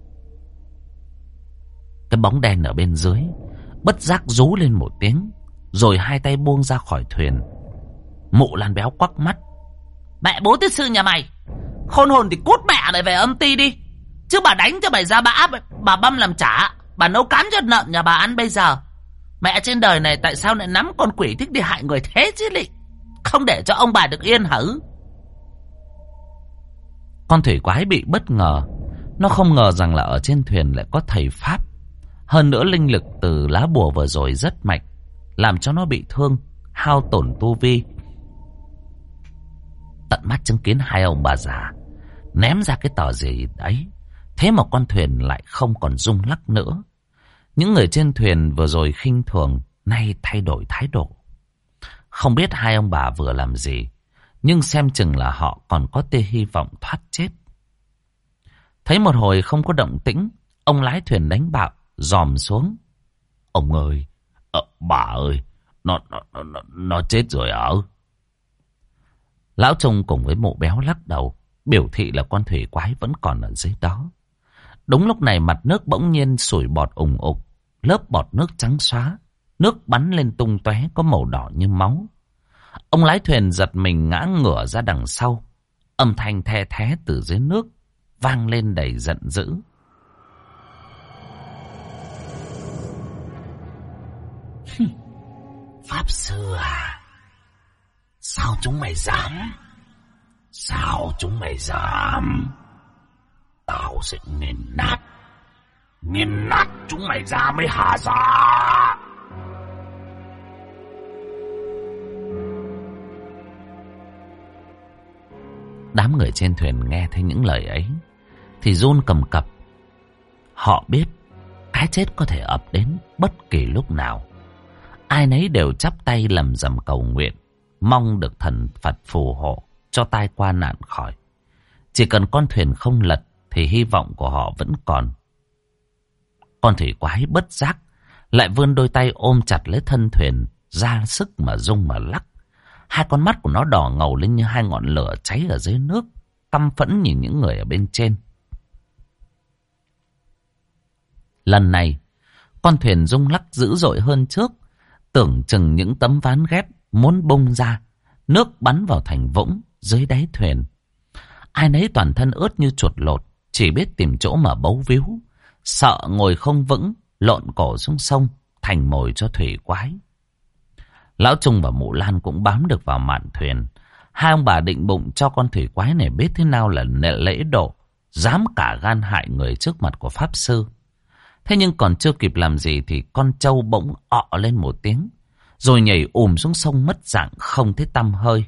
Cái bóng đen ở bên dưới bất giác rú lên một tiếng, rồi hai tay buông ra khỏi thuyền. Mụ Lan Béo quắc mắt. Mẹ bố tiết sư nhà mày, khôn hồn thì cút mẹ mày về âm ty đi. Chứ bà đánh cho mày ra bã, bà băm làm chả, bà nấu cám cho lợn nhà bà ăn bây giờ. Mẹ trên đời này tại sao lại nắm con quỷ thích đi hại người thế chứ lị? Không để cho ông bà được yên hả? Con thủy quái bị bất ngờ. Nó không ngờ rằng là ở trên thuyền lại có thầy Pháp. Hơn nữa linh lực từ lá bùa vừa rồi rất mạnh, làm cho nó bị thương, hao tổn tu vi. Tận mắt chứng kiến hai ông bà già ném ra cái tờ gì đấy, thế mà con thuyền lại không còn rung lắc nữa. Những người trên thuyền vừa rồi khinh thường, nay thay đổi thái độ. Không biết hai ông bà vừa làm gì, nhưng xem chừng là họ còn có tia hy vọng thoát chết. Thấy một hồi không có động tĩnh, ông lái thuyền đánh bạo dòm xuống. Ông ơi, bà ơi, nó chết rồi ở. Lão Trung cùng với Mụ Béo lắc đầu, biểu thị là con thủy quái vẫn còn ở dưới đó. Đúng lúc này mặt nước bỗng nhiên sủi bọt ùng ục, lớp bọt nước trắng xóa, nước bắn lên tung tóe có màu đỏ như máu. Ông lái thuyền giật mình ngã ngửa ra đằng sau, âm thanh the thé từ dưới nước vang lên đầy giận dữ. Pháp sư à, sao chúng mày dám? Sao chúng mày dám? Tao sẽ nghiền nát chúng mày ra mới hả ra. Đám người trên thuyền nghe thấy những lời ấy thì run cầm cập. Họ biết cái chết có thể ập đến bất kỳ lúc nào. Ai nấy đều chắp tay lầm rầm cầu nguyện, mong được thần Phật phù hộ cho tai qua nạn khỏi. Chỉ cần con thuyền không lật thì hy vọng của họ vẫn còn. Con thủy quái bất giác lại vươn đôi tay ôm chặt lấy thân thuyền, ra sức mà rung mà lắc. Hai con mắt của nó đỏ ngầu lên như hai ngọn lửa cháy ở dưới nước, căm phẫn nhìn những người ở bên trên. Lần này, con thuyền rung lắc dữ dội hơn trước, tưởng chừng những tấm ván ghép muốn bung ra, nước bắn vào thành vũng dưới đáy thuyền. Ai nấy toàn thân ướt như chuột lột, chỉ biết tìm chỗ mà bấu víu, sợ ngồi không vững, lộn cổ xuống sông, thành mồi cho thủy quái. Lão Trung và Mụ Lan cũng bám được vào mạn thuyền. Hai ông bà định bụng cho con thủy quái này biết thế nào là lễ độ, dám cả gan hại người trước mặt của Pháp Sư. Thế nhưng còn chưa kịp làm gì thì con trâu bỗng ọ lên một tiếng, rồi nhảy xuống sông mất dạng không thấy tăm hơi.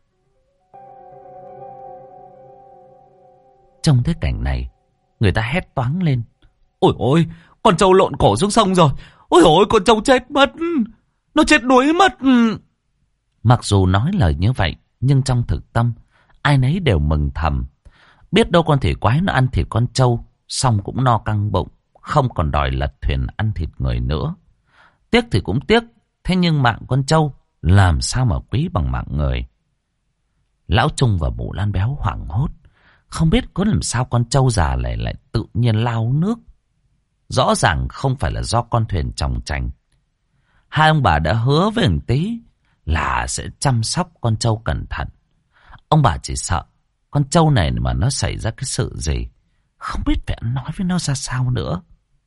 Trông thấy cảnh này, người ta hét toáng lên. Ôi ôi, con trâu lộn cổ xuống sông rồi. Ôi ôi, con trâu chết mất. Nó chết đuối mất. Mặc dù nói lời như vậy, nhưng trong thực tâm, ai nấy đều mừng thầm. Biết đâu con thủy quái nó ăn thịt con trâu, xong cũng no căng bụng, không còn đòi lật thuyền ăn thịt người nữa. Tiếc thì cũng tiếc, thế nhưng mạng con trâu làm sao mà quý bằng mạng người. Lão Trung và Mụ Lan Béo hoảng hốt, không biết có làm sao con trâu già này lại tự nhiên lao nước. Rõ ràng không phải là do con thuyền chòng chành. Hai ông bà đã hứa với thằng Tý là sẽ chăm sóc con trâu cẩn thận. Ông bà chỉ sợ con trâu này mà nó xảy ra cái sự gì, không biết phải nói với nó ra sao nữa.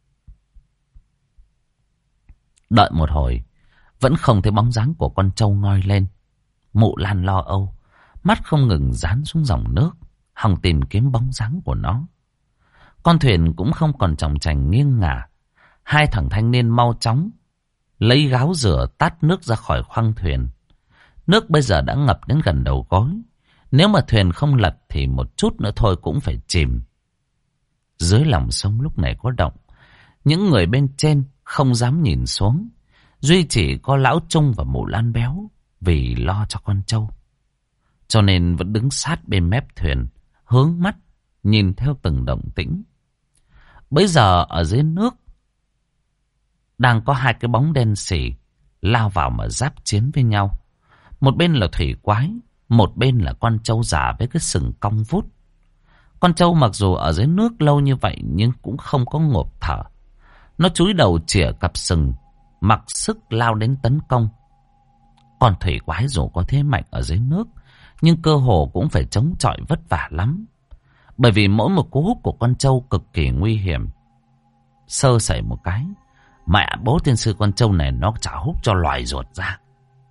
Đợi một hồi, vẫn không thấy bóng dáng của con trâu ngoi lên. Mụ Lan lo âu, mắt không ngừng dán xuống dòng nước, hòng tìm kiếm bóng dáng của nó. Con thuyền cũng không còn chòng chành nghiêng ngả. Hai thằng thanh niên mau chóng lấy gáo rửa tát nước ra khỏi khoang thuyền. Nước bây giờ đã ngập đến gần đầu gối. Nếu mà thuyền không lật thì một chút nữa thôi cũng phải chìm. Dưới lòng sông lúc này có động. Những người bên trên không dám nhìn xuống. Duy chỉ có Lão Trung và Mụ Lan Béo vì lo cho con trâu, cho nên vẫn đứng sát bên mép thuyền, hướng mắt nhìn theo từng động tĩnh. Bây giờ ở dưới nước đang có hai cái bóng đen xỉ lao vào mà giáp chiến với nhau. Một bên là thủy quái, một bên là con trâu già với cái sừng cong vút. Con trâu mặc dù ở dưới nước lâu như vậy nhưng cũng không có ngộp thở. Nó chúi đầu chĩa cặp sừng, mặc sức lao đến tấn công, Con thủy quái dù có thế mạnh ở dưới nước, nhưng cơ hồ cũng phải chống chọi vất vả lắm. Bởi vì mỗi một cú hút của con trâu cực kỳ nguy hiểm. Sơ sẩy một cái, mẹ bố tiên sư con trâu này nó chả hút cho loài ruột ra.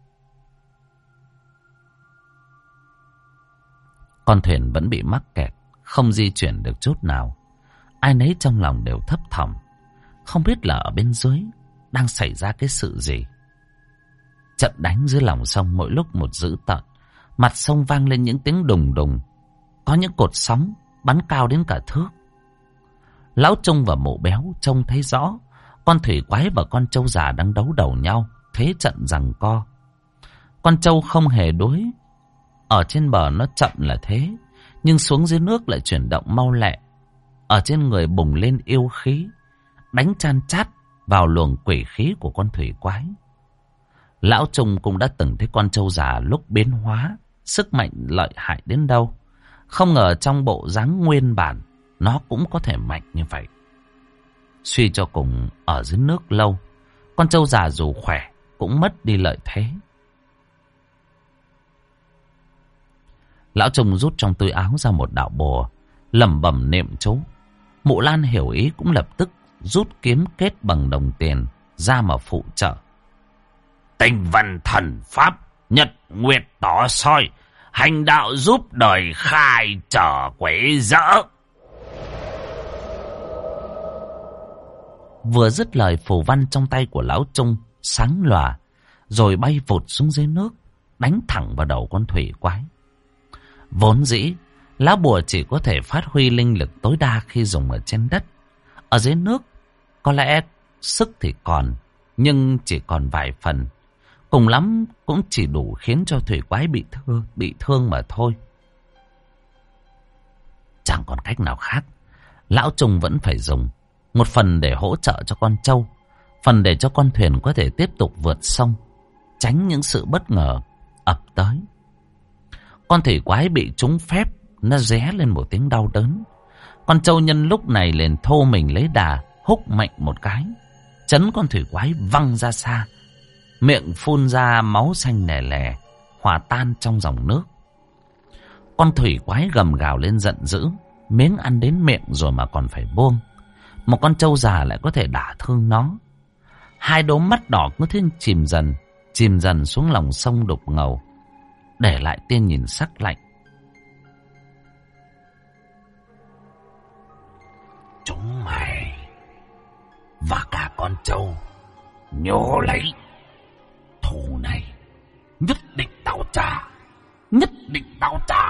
Con thuyền vẫn bị mắc kẹt, không di chuyển được chút nào. Ai nấy trong lòng đều thấp thỏm, không biết là ở bên dưới đang xảy ra cái sự gì. Trận đánh dưới lòng sông mỗi lúc một dữ tợn. Mặt sông vang lên những tiếng đùng đùng. Có những cột sóng bắn cao đến cả thước. Lão Trung và Mụ Béo trông thấy rõ con thủy quái và con trâu già đang đấu đầu nhau, thế trận giằng co. Con trâu không hề đuối, ở trên bờ nó chậm là thế, nhưng xuống dưới nước lại chuyển động mau lẹ. Ở trên người bùng lên yêu khí, đánh chan chát vào luồng quỷ khí của con thủy quái. Lão Trung cũng đã từng thấy con trâu già lúc biến hóa, sức mạnh lợi hại đến đâu. Không ngờ trong bộ dáng nguyên bản, nó cũng có thể mạnh như vậy. Suy cho cùng, ở dưới nước lâu, con trâu già dù khỏe cũng mất đi lợi thế. Lão Trung rút trong túi áo ra một đạo bùa, lẩm bẩm niệm chú. Mụ Lan hiểu ý cũng lập tức rút kiếm kết bằng đồng tiền ra mà phụ trợ. Tinh văn thần pháp, nhật nguyệt tỏ soi, hành đạo giúp đời khai trở quấy rỡ. Vừa dứt lời, phù văn trong tay của Lão Trung sáng lòa, rồi bay vụt xuống dưới nước, đánh thẳng vào đầu con thủy quái. Vốn dĩ, lá bùa chỉ có thể phát huy linh lực tối đa khi dùng ở trên đất. Ở dưới nước, có lẽ sức thì còn, nhưng chỉ còn vài phần. Cùng lắm cũng chỉ đủ khiến cho thủy quái bị thương mà thôi. Chẳng còn cách nào khác, Lão Trung vẫn phải dùng. Một phần để hỗ trợ cho con trâu, phần để cho con thuyền có thể tiếp tục vượt sông, tránh những sự bất ngờ ập tới. Con thủy quái bị trúng phép, nó ré lên một tiếng đau đớn. Con trâu nhân lúc này liền thô mình lấy đà, húc mạnh một cái, chấn con thủy quái văng ra xa, miệng phun ra máu xanh lè lè, hòa tan trong dòng nước. Con thủy quái gầm gào lên giận dữ, miếng ăn đến miệng rồi mà còn phải buông. Một con trâu già lại có thể đả thương nó. Hai đốm mắt đỏ cứ thế chìm dần xuống lòng sông đục ngầu, để lại tia nhìn sắc lạnh. Chúng mày và cả con trâu nhớ lấy, thù này nhất định tao trả, nhất định tao trả.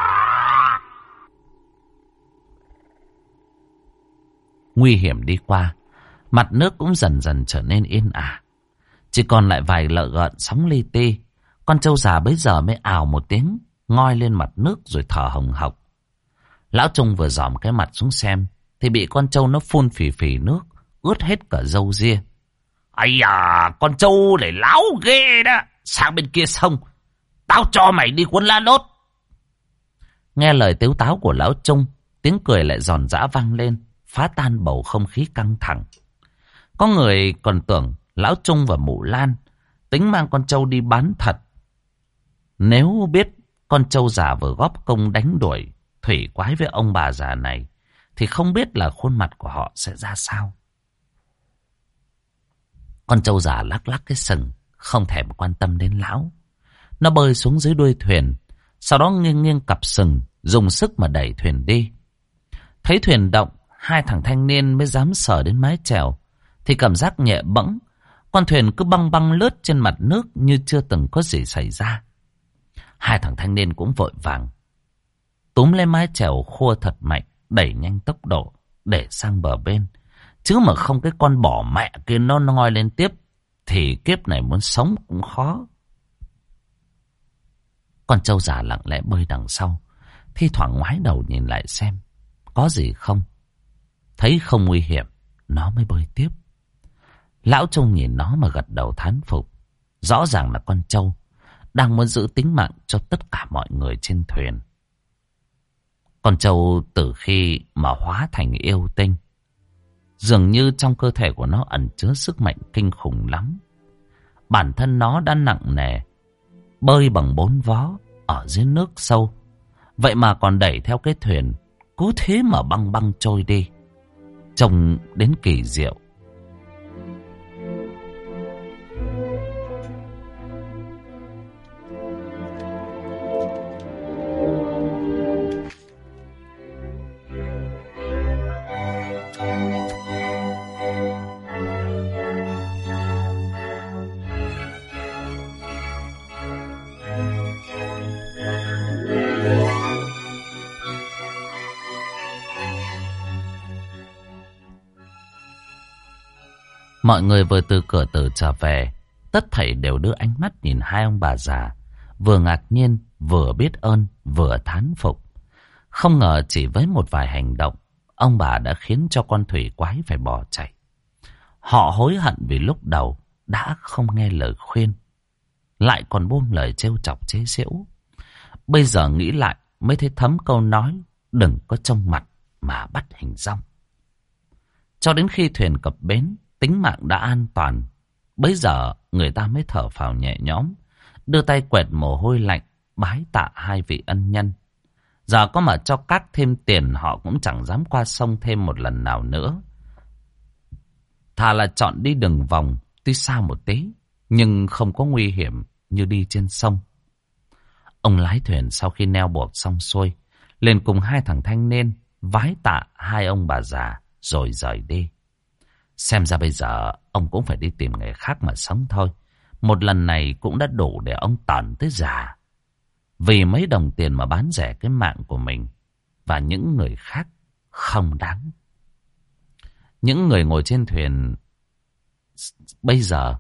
Nguy hiểm đi qua, mặt nước cũng dần dần trở nên yên ả. Chỉ còn lại vài lợ gợn sóng li ti. Con trâu già bấy giờ mới ào một tiếng, ngoi lên mặt nước rồi thở hồng hộc. Lão Trung vừa dòm cái mặt xuống xem, thì bị con trâu nó phun phì phì nước, ướt hết cả râu ria. Ây à, con trâu này láo ghê đó. Sang bên kia sông, tao cho mày đi quân la lốt. Nghe lời tếu táo của Lão Trung, tiếng cười lại giòn giã vang lên, phá tan bầu không khí căng thẳng. Có người còn tưởng Lão Trung và Mụ Lan tính mang con trâu đi bán thật. Nếu biết con trâu già vừa góp công đánh đuổi thủy quái với ông bà già này, thì không biết là khuôn mặt của họ sẽ ra sao. Con trâu già lắc lắc cái sừng, không thèm quan tâm đến lão. Nó bơi xuống dưới đuôi thuyền, sau đó nghiêng nghiêng cặp sừng, dùng sức mà đẩy thuyền đi. Thấy thuyền động, hai thằng thanh niên mới dám sờ đến mái chèo, thì cảm giác nhẹ bẫng. Con thuyền cứ băng băng lướt trên mặt nước như chưa từng có gì xảy ra. Hai thằng thanh niên cũng vội vàng túm lấy mái chèo khua thật mạnh, đẩy nhanh tốc độ để sang bờ bên. Chứ mà không cái con bỏ mẹ kia nó ngoi lên tiếp, thì kiếp này muốn sống cũng khó. Con trâu già lặng lẽ bơi đằng sau, thi thoảng ngoái đầu nhìn lại xem có gì không. Thấy không nguy hiểm, nó mới bơi tiếp. Lão Trung nhìn nó mà gật đầu thán phục. Rõ ràng là con trâu đang muốn giữ tính mạng cho tất cả mọi người trên thuyền. Con trâu từ khi mà hóa thành yêu tinh, dường như trong cơ thể của nó ẩn chứa sức mạnh kinh khủng lắm. Bản thân nó đã nặng nề, bơi bằng 4 vó ở dưới nước sâu. Vậy mà còn đẩy theo cái thuyền, cứ thế mà băng băng trôi đi, trông đến kỳ diệu. Mọi người vừa từ cửa tử trở về, tất thảy đều đưa ánh mắt nhìn hai ông bà già, vừa ngạc nhiên, vừa biết ơn, vừa thán phục. Không ngờ chỉ với một vài hành động, ông bà đã khiến cho con thủy quái phải bỏ chạy. Họ hối hận vì lúc đầu đã không nghe lời khuyên, lại còn buông lời trêu chọc chế giễu. Bây giờ nghĩ lại mới thấy thấm câu nói đừng có trông mặt mà bắt hình dong. Cho đến khi thuyền cập bến, tính mạng đã an toàn, bấy giờ người ta mới thở phào nhẹ nhõm, đưa tay quẹt mồ hôi lạnh, bái tạ hai vị ân nhân. Giờ có mà cho cát thêm tiền họ cũng chẳng dám qua sông thêm một lần nào nữa. Thà là chọn đi đường vòng, tuy xa một tí, nhưng không có nguy hiểm như đi trên sông. Ông lái thuyền sau khi neo buộc xong xuôi, liền cùng hai thằng thanh niên vái tạ hai ông bà già rồi rời đi. Xem ra bây giờ ông cũng phải đi tìm nghề khác mà sống thôi. Một lần này cũng đã đủ để ông tởn tới già. Vì mấy đồng tiền mà bán rẻ cái mạng của mình và những người khác không đáng. Những người ngồi trên thuyền bây giờ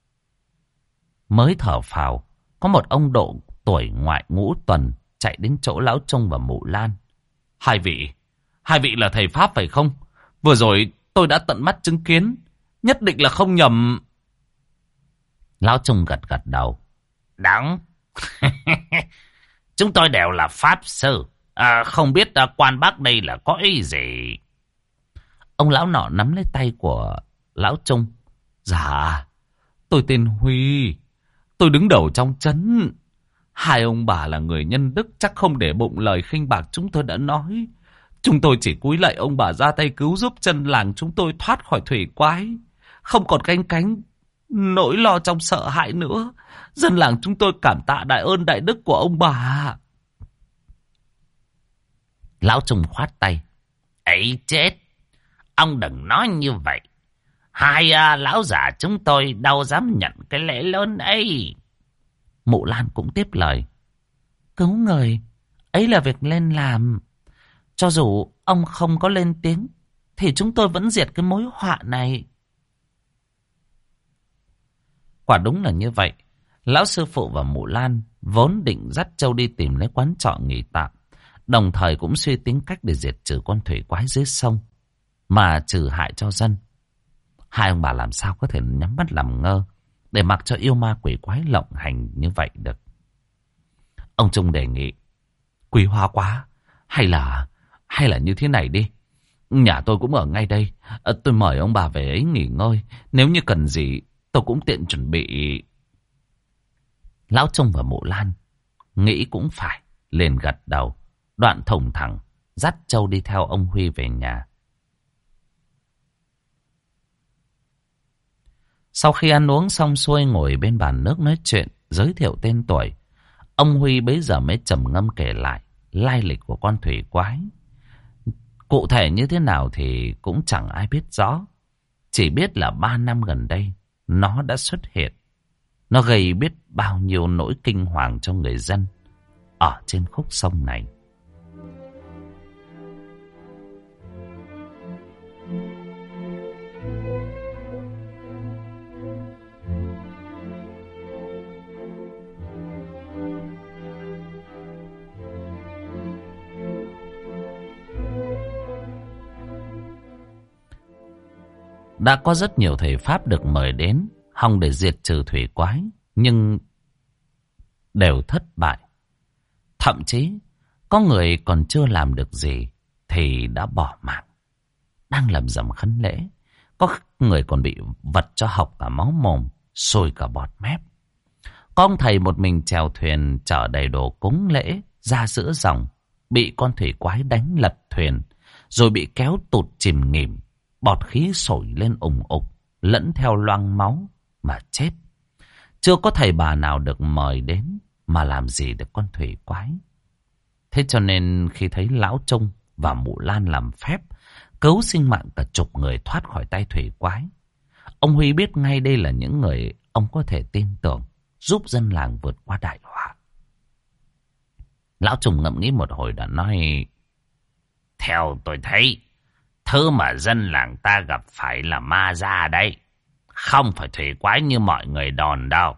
mới thở phào. Có một ông độ tuổi ngoại ngũ tuần chạy đến chỗ Lão Trung và Mụ Lan. Hai vị là thầy Pháp phải không? Vừa rồi tôi đã tận mắt chứng kiến, nhất định là không nhầm. Lão Trung gật gật đầu. Đúng. Chúng tôi đều là Pháp sư. Không biết quan bác đây là có ý gì? Ông lão nọ nắm lấy tay của Lão Trung. Dạ, tôi tên Huy. Tôi đứng đầu trong trấn. Hai ông bà là người nhân đức, chắc không để bụng lời khinh bạc chúng tôi đã nói. Chúng tôi chỉ cúi lạy ông bà ra tay cứu giúp dân làng chúng tôi thoát khỏi thủy quái. Không còn canh cánh nỗi lo trong sợ hãi nữa. Dân làng chúng tôi cảm tạ đại ơn đại đức của ông bà. Lão Trung khoát tay. Ấy chết, ông đừng nói như vậy. Hai lão già chúng tôi đâu dám nhận cái lễ lớn ấy. Mụ Lan cũng tiếp lời. Cứu người, ấy là việc nên làm. Cho dù ông không có lên tiếng, thì chúng tôi vẫn diệt cái mối họa này. Quả đúng là như vậy. Lão sư phụ và Mụ Lan vốn định dắt Châu đi tìm lấy quán trọ nghỉ tạm, đồng thời cũng suy tính cách để diệt trừ con thủy quái dưới sông, mà trừ hại cho dân. Hai ông bà làm sao có thể nhắm mắt làm ngơ để mặc cho yêu ma quỷ quái lộng hành như vậy được. Ông Trung đề nghị. Quý hóa quá. Hay là như thế này đi. Nhà tôi cũng ở ngay đây. Tôi mời ông bà về ấy nghỉ ngơi. Nếu như cần gì tôi cũng tiện chuẩn bị. Lão Trung và Mụ Lan nghĩ cũng phải, liền gật đầu. Đoạn thủng thẳng dắt Châu đi theo ông Huy về nhà. Sau khi ăn uống xong xuôi, ngồi bên bàn nước nói chuyện, giới thiệu tên tuổi, ông Huy bấy giờ mới trầm ngâm kể lại lai lịch của con thủy quái. Cụ thể như thế nào thì cũng chẳng ai biết rõ. Chỉ biết là 3 năm gần đây nó đã xuất hiện. Nó gây biết bao nhiêu nỗi kinh hoàng cho người dân ở trên khúc sông này. Đã có rất nhiều thầy Pháp được mời đến hòng để diệt trừ thủy quái, nhưng đều thất bại. Thậm chí có người còn chưa làm được gì thì đã bỏ mạng. Đang lầm rầm khấn lễ, có người còn bị vật cho hộc cả máu mồm, sôi cả bọt mép. Con thầy một mình chèo thuyền chở đầy đồ cúng lễ ra giữa dòng, bị con thủy quái đánh lật thuyền, rồi bị kéo tụt chìm nghỉm, bọt khí sổi lên ùng ục, lẫn theo loang máu mà chết. Chưa có thầy bà nào được mời đến mà làm gì được con thủy quái. Thế cho nên khi thấy Lão Trung và Mụ Lan làm phép cứu sinh mạng cả chục người thoát khỏi tay thủy quái, ông Huy biết ngay đây là những người ông có thể tin tưởng giúp dân làng vượt qua đại họa. Lão Trung ngẫm nghĩ một hồi đã nói: theo tôi thấy, thứ mà dân làng ta gặp phải là ma da đấy, không phải thủy quái như mọi người đồn đâu.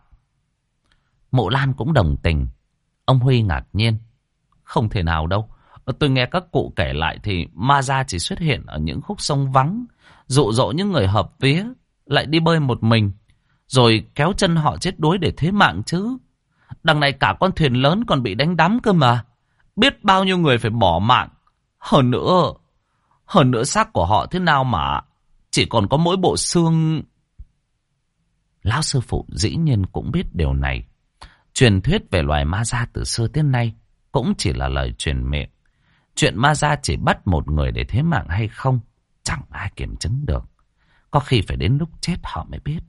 Mụ Lan cũng đồng tình. Ông Huy ngạc nhiên: không thể nào đâu. Tôi nghe các cụ kể lại thì ma da chỉ xuất hiện ở những khúc sông vắng, dụ dỗ những người hợp vía lại đi bơi một mình, rồi kéo chân họ chết đuối để thế mạng chứ. Đằng này cả con thuyền lớn còn bị đánh đắm cơ mà. Biết bao nhiêu người phải bỏ mạng. Hơn nữa xác của họ thế nào mà chỉ còn có mỗi bộ xương. Lão sư phụ dĩ nhiên cũng biết điều này. Truyền thuyết về loài ma da từ xưa tới nay cũng chỉ là lời truyền miệng. Chuyện ma da chỉ bắt một người để thế mạng hay không, chẳng ai kiểm chứng được. Có khi phải đến lúc chết họ mới biết.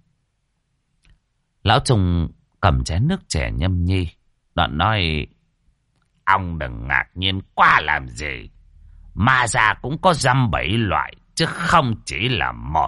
Lão Trung cầm chén nước trẻ nhâm nhi, đoạn nói: ông đừng ngạc nhiên quá làm gì. Ma da cũng có dăm bảy loại, chứ không chỉ là một.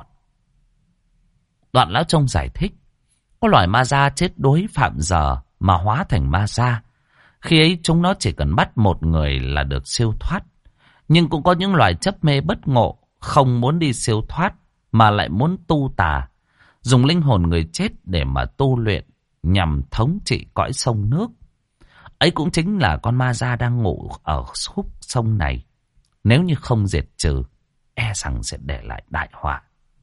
Đoạn Lão Trung giải thích: có loài ma da chết đuối phạm giờ mà hóa thành ma da. Khi ấy chúng nó chỉ cần bắt một người là được siêu thoát. Nhưng cũng có những loài chấp mê bất ngộ, không muốn đi siêu thoát mà lại muốn tu tà, dùng linh hồn người chết để mà tu luyện nhằm thống trị cõi sông nước. Ấy cũng chính là con ma da đang ngủ ở khúc sông này. Nếu như không diệt trừ, e rằng sẽ để lại đại họa.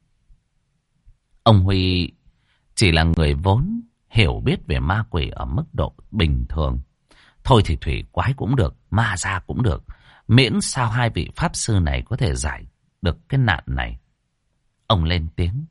Ông Huy chỉ là người vốn hiểu biết về ma quỷ ở mức độ bình thường. Thôi thì thủy quái cũng được, ma da cũng được, miễn sao hai vị pháp sư này có thể giải được cái nạn này. Ông lên tiếng: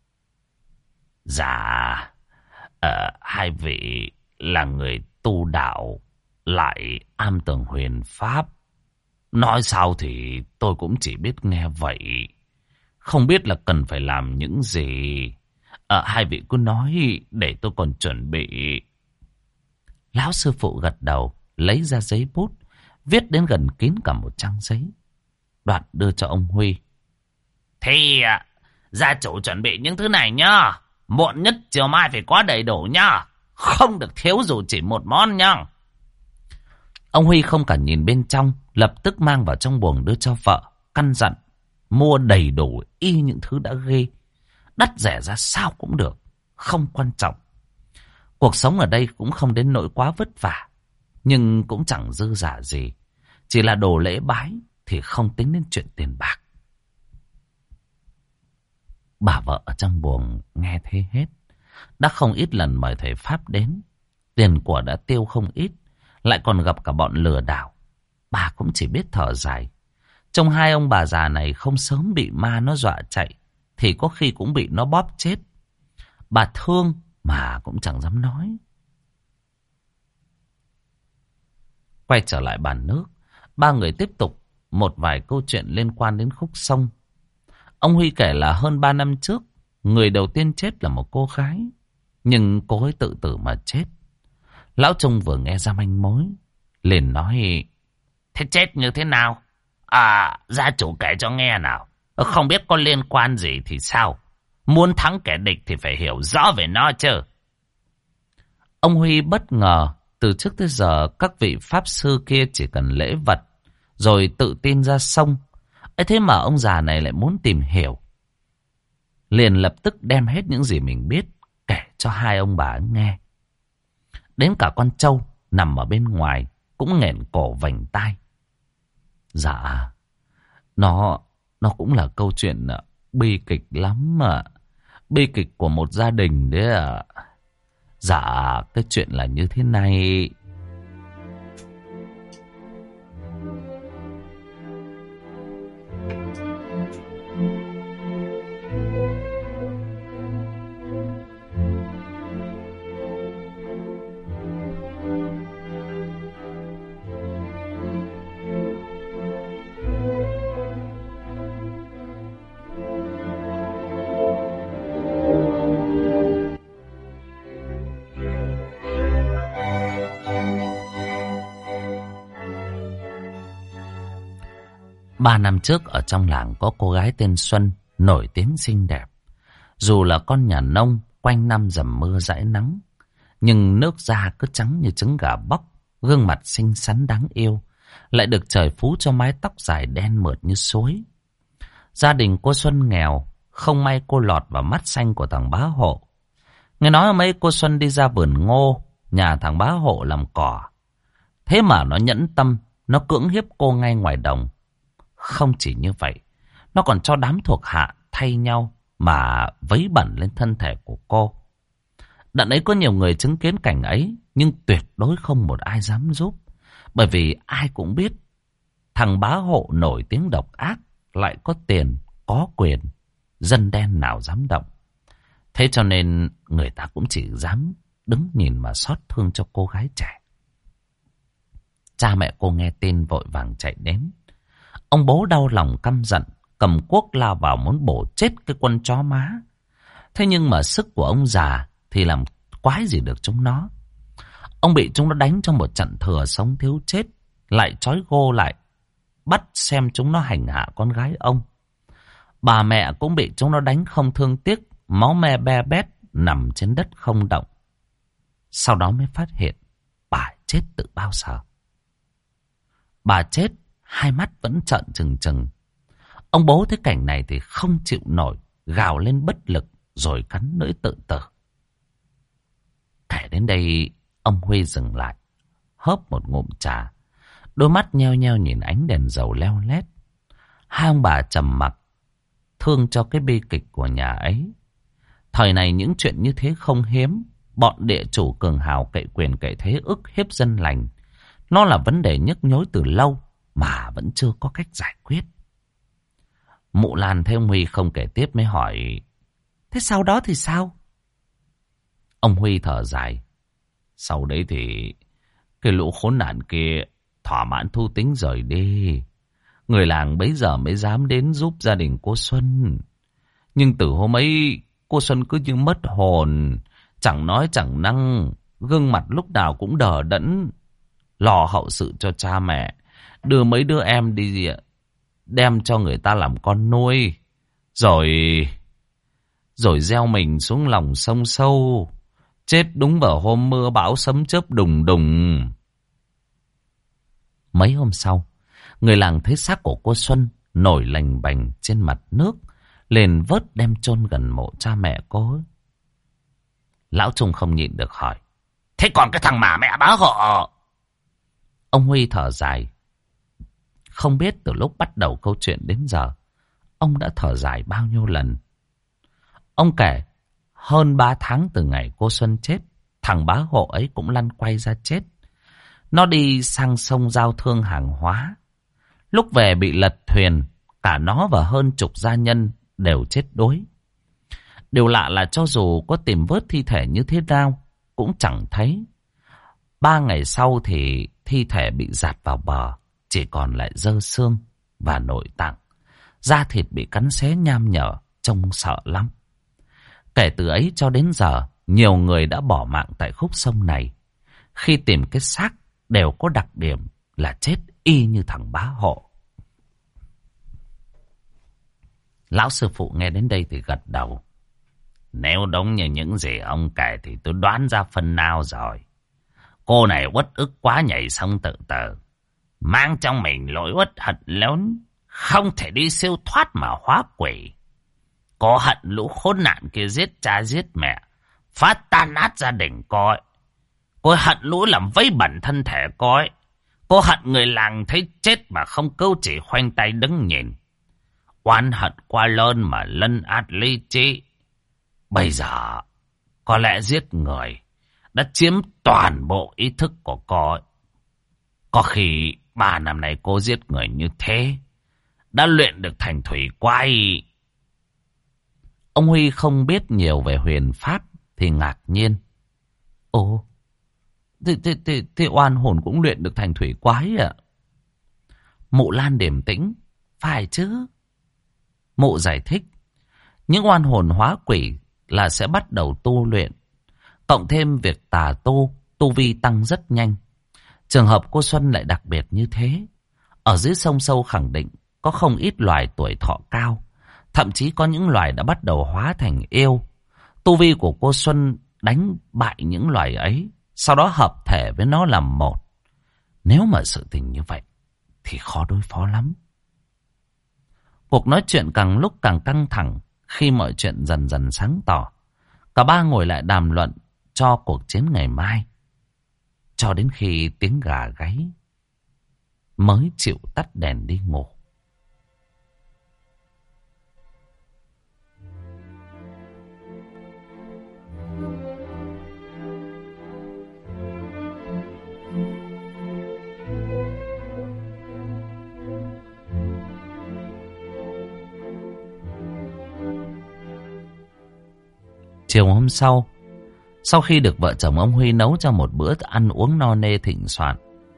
dạ, hai vị là người tu đạo lại am tường huyền pháp. Nói sao thì tôi cũng chỉ biết nghe vậy, không biết là cần phải làm những gì. Hai vị cứ nói để tôi còn chuẩn bị. Lão sư phụ gật đầu, lấy ra giấy bút, viết đến gần kín cả một trang giấy. Đoạn đưa cho ông Huy: thì gia chủ chuẩn bị những thứ này nhá. Muộn nhất chiều mai phải có đầy đủ nhá, không được thiếu dù chỉ một món nhá. Ông Huy không cần nhìn bên trong, lập tức mang vào trong buồng đưa cho vợ, căn dặn mua đầy đủ y những thứ đã ghê. Đắt rẻ ra sao cũng được, không quan trọng. Cuộc sống ở đây cũng không đến nỗi quá vất vả, nhưng cũng chẳng dư dả gì. Chỉ là đồ lễ bái thì không tính đến chuyện tiền bạc. Bà vợ ở trong buồng nghe thế hết. Đã không ít lần mời thầy Pháp đến, tiền của đã tiêu không ít, lại còn gặp cả bọn lừa đảo. Bà cũng chỉ biết thở dài. Trong hai ông bà già này không sớm bị ma nó dọa chạy thì có khi cũng bị nó bóp chết. Bà thương mà cũng chẳng dám nói. Quay trở lại bàn nước, ba người tiếp tục một vài câu chuyện liên quan đến khúc sông. Ông Huy kể là hơn 3 năm trước, người đầu tiên chết là một cô gái, nhưng cô ấy tự tử mà chết. Lão Trung vừa nghe ra manh mối, liền nói: thế chết như thế nào? Gia chủ kể cho nghe nào. Không biết có liên quan gì thì sao? Muốn thắng kẻ địch thì phải hiểu rõ về nó chứ. Ông Huy bất ngờ, từ trước tới giờ các vị pháp sư kia chỉ cần lễ vật rồi tự tin ra sông. Ấy thế mà ông già này lại muốn tìm hiểu. Liền lập tức đem hết những gì mình biết kể cho hai ông bà nghe. Đến cả con trâu nằm ở bên ngoài cũng nghẹn cổ vành tai. Dạ, nó cũng là câu chuyện bi kịch lắm mà. Bi kịch của một gia đình đấy ạ. Dạ, cái chuyện là như thế này. 3 năm trước ở trong làng có cô gái tên Xuân, nổi tiếng xinh đẹp. Dù là con nhà nông, quanh năm dầm mưa dãi nắng, nhưng nước da cứ trắng như trứng gà bóc, gương mặt xinh xắn đáng yêu, lại được trời phú cho mái tóc dài đen mượt như suối. Gia đình cô Xuân nghèo, không may cô lọt vào mắt xanh của thằng bá hộ. Nghe nói mấy cô Xuân đi ra vườn ngô, nhà thằng bá hộ làm cỏ. Thế mà nó nhẫn tâm, nó cưỡng hiếp cô ngay ngoài đồng. Không chỉ như vậy, nó còn cho đám thuộc hạ thay nhau mà vấy bẩn lên thân thể của cô. Đợt ấy có nhiều người chứng kiến cảnh ấy, nhưng tuyệt đối không một ai dám giúp. Bởi vì ai cũng biết, thằng bá hộ nổi tiếng độc ác, lại có tiền, có quyền, dân đen nào dám động. Thế cho nên người ta cũng chỉ dám đứng nhìn mà xót thương cho cô gái trẻ. Cha mẹ cô nghe tin vội vàng chạy đến. Ông bố đau lòng căm giận, cầm cuốc lao vào muốn bổ chết cái quân chó má. Thế nhưng mà sức của ông già thì làm quái gì được chúng nó. Ông bị chúng nó đánh trong một trận thừa sống thiếu chết, lại trói gô lại, bắt xem chúng nó hành hạ con gái ông. Bà mẹ cũng bị chúng nó đánh không thương tiếc, máu me be bét, nằm trên đất không động. Sau đó mới phát hiện bà chết từ bao giờ. Bà chết, hai mắt vẫn trợn trừng trừng. Ông bố thấy cảnh này thì không chịu nổi, gào lên bất lực rồi cắn lưỡi tự tử. Kể đến đây, ông Huy dừng lại, hớp một ngụm trà, đôi mắt nheo nheo nhìn ánh đèn dầu leo lét. Hai ông bà trầm mặc, thương cho cái bi kịch của nhà ấy. Thời này những chuyện như thế không hiếm. Bọn địa chủ cường hào cậy quyền cậy thế ức hiếp dân lành, nó là vấn đề nhức nhối từ lâu mà vẫn chưa có cách giải quyết. Mụ Lan thấy ông Huy không kể tiếp mới hỏi: thế sau đó thì sao? Ông Huy thở dài: sau đấy thì cái lũ khốn nạn kia thỏa mãn thu tính rời đi. Người làng bấy giờ mới dám đến giúp gia đình cô Xuân. Nhưng từ hôm ấy cô Xuân cứ như mất hồn, chẳng nói chẳng năng, gương mặt lúc nào cũng đờ đẫn, lo hậu sự cho cha mẹ, đưa mấy đứa em đi đem cho người ta làm con nuôi, rồi gieo mình xuống lòng sông sâu, chết đúng vào hôm mưa bão sấm chớp đùng đùng. Mấy hôm sau, người làng thấy xác của cô Xuân nổi lềnh bềnh trên mặt nước, liền vớt đem chôn gần mộ cha mẹ cô ấy. Lão Trung không nhịn được hỏi: thế còn cái thằng mà mẹ bá hộ? Ông Huy thở dài. Không biết từ lúc bắt đầu câu chuyện đến giờ, ông đã thở dài bao nhiêu lần. Ông kể hơn 3 tháng từ ngày cô Xuân chết, thằng bá hộ ấy cũng lăn quay ra chết. Nó đi sang sông giao thương hàng hóa. Lúc về bị lật thuyền, cả nó và hơn chục gia nhân đều chết đuối. Điều lạ là cho dù có tìm vớt thi thể như thế nào cũng chẳng thấy. 3 ngày sau thì thi thể bị dạt vào bờ, chỉ còn lại xơ xương và nội tạng. Da thịt bị cắn xé nham nhở, trông sợ lắm. Kể từ ấy cho đến giờ, nhiều người đã bỏ mạng tại khúc sông này. Khi tìm cái xác đều có đặc điểm là chết y như thằng bá hộ. Lão sư phụ nghe đến đây thì gật đầu. Nếu đúng như những gì ông kể thì tôi đoán ra phần nào rồi. Cô này uất ức quá nhảy sông tự tử, mang trong mình nỗi uất hận lớn, không thể đi siêu thoát mà hóa quỷ. Cô hận lũ khốn nạn kia giết cha giết mẹ, phá tan nát gia đình cô ấy. Cô hận lũ làm vấy bẩn thân thể cô ấy. Cô hận người làng thấy chết mà không cứu, chỉ khoanh tay đứng nhìn. Oán hận quá lớn mà lấn át lý trí. Bây giờ có lẽ giết người đã chiếm toàn bộ ý thức của cô ấy. Có khi 3 năm nay cô giết người như thế đã luyện được thành thủy quái. Ông Huy không biết nhiều về huyền pháp thì ngạc nhiên. Ồ, thế oan hồn cũng luyện được thành thủy quái à? Mụ Lan điềm tĩnh. Phải chứ. Mụ giải thích. Những oan hồn hóa quỷ là sẽ bắt đầu tu luyện. Cộng thêm việc tà tu vi tăng rất nhanh. Trường hợp cô Xuân lại đặc biệt như thế. Ở dưới sông sâu khẳng định có không ít loài tuổi thọ cao. Thậm chí có những loài đã bắt đầu hóa thành yêu. Tu vi của cô Xuân đánh bại những loài ấy, sau đó hợp thể với nó làm một. Nếu mà sự tình như vậy thì khó đối phó lắm. Cuộc nói chuyện càng lúc càng căng thẳng. Khi mọi chuyện dần dần sáng tỏ, cả ba ngồi lại đàm luận cho cuộc chiến ngày mai, cho đến khi tiếng gà gáy mới chịu tắt đèn đi ngủ. Chiều hôm sau, sau khi được vợ chồng ông Huy nấu cho một bữa ăn uống no nê thịnh soạn,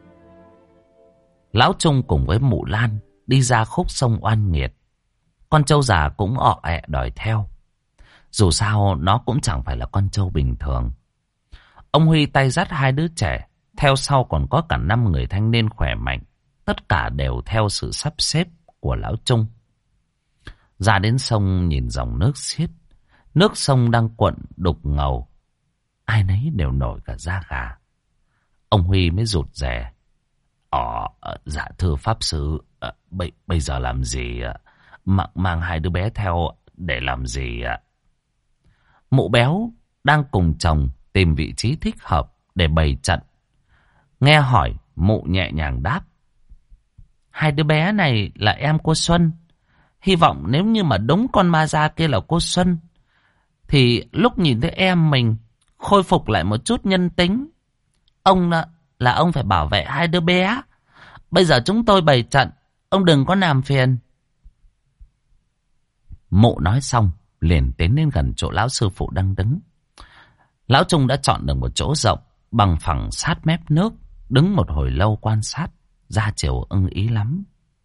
Lão Trung cùng với mụ Lan đi ra khúc sông oan nghiệt. Con trâu già cũng ọ ẹ đòi theo. Dù sao nó cũng chẳng phải là con trâu bình thường. Ông Huy tay dắt hai đứa trẻ, theo sau còn có cả 5 người thanh niên khỏe mạnh. Tất cả đều theo sự sắp xếp của Lão Trung. Ra đến sông nhìn dòng nước xiết. Nước sông đang cuộn đục ngầu. Ai nấy đều nổi cả da gà. Ông Huy mới rụt rè. Dạ thưa pháp sư, bây giờ làm gì? Mang hai đứa bé theo để làm gì ạ? Mụ béo đang cùng chồng tìm vị trí thích hợp để bày trận. Nghe hỏi, mụ nhẹ nhàng đáp. Hai đứa bé này là em cô Xuân. Hy vọng nếu như mà đúng con ma da kia là cô Xuân, thì lúc nhìn thấy em mình khôi phục lại một chút nhân tính. Ông là ông phải bảo vệ hai đứa bé. Bây giờ chúng tôi bày trận, ông đừng có làm phiền. Mụ nói xong liền tiến đến gần chỗ lão sư phụ đang đứng. Lão Trung đã chọn được một chỗ rộng, bằng phẳng sát mép nước, đứng một hồi lâu quan sát, ra chiều ưng ý lắm.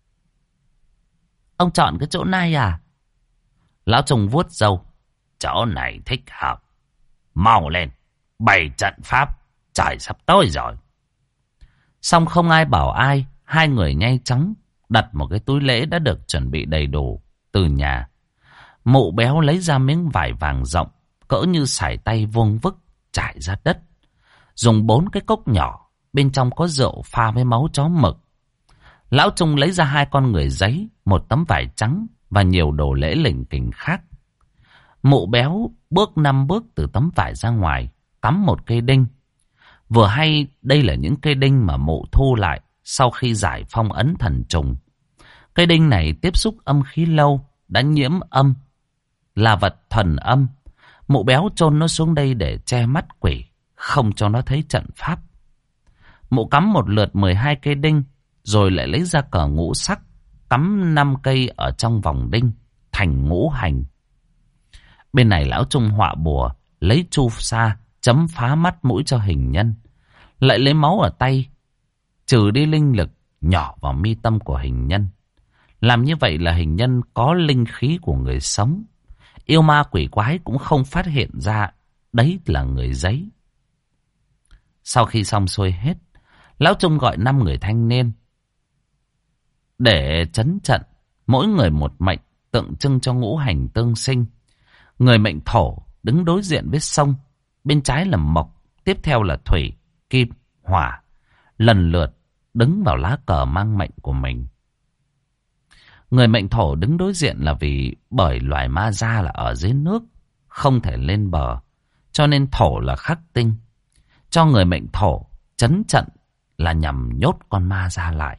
Ông chọn cái chỗ này à? Lão Trung vuốt râu. Chỗ này thích hợp. Mau lên, bày trận pháp, trời sắp tối rồi. Xong không ai bảo ai, hai người nhanh chóng đặt một cái túi lễ đã được chuẩn bị đầy đủ từ nhà. Mụ béo lấy ra miếng vải vàng rộng, cỡ như sải tay vuông vức, trải ra đất. Dùng 4 cái cốc nhỏ, bên trong có rượu pha với máu chó mực. Lão Trung lấy ra 2 con người giấy, một tấm vải trắng và nhiều đồ lễ lỉnh kỉnh khác. Mụ béo bước 5 bước từ tấm vải ra ngoài, cắm một cây đinh. Vừa hay đây là những cây đinh mà mụ thu lại sau khi giải phong ấn thần trùng. Cây đinh này tiếp xúc âm khí lâu, đã nhiễm âm, là vật thần âm. Mụ béo chôn nó xuống đây để che mắt quỷ, không cho nó thấy trận pháp. Mụ cắm một lượt 12 cây đinh, rồi lại lấy ra cờ ngũ sắc, cắm 5 cây ở trong vòng đinh, thành ngũ hành. Bên này lão Trung họa bùa, lấy chu sa chấm phá mắt mũi cho hình nhân, lại lấy máu ở tay trừ đi linh lực nhỏ vào mi tâm của hình nhân. Làm như vậy là hình nhân có linh khí của người sống, yêu ma quỷ quái cũng không phát hiện ra đấy là người giấy. Sau khi xong xuôi hết, lão Trung gọi 5 người thanh niên để trấn trận, mỗi người một mệnh, tượng trưng cho ngũ hành tương sinh. Người mệnh thổ đứng đối diện với sông, bên trái là mộc, tiếp theo là thủy, kim, hỏa, lần lượt đứng vào lá cờ mang mệnh của mình. Người mệnh thổ đứng đối diện là vì bởi loài ma da là ở dưới nước, không thể lên bờ, cho nên thổ là khắc tinh. Cho người mệnh thổ trấn trận là nhằm nhốt con ma da lại.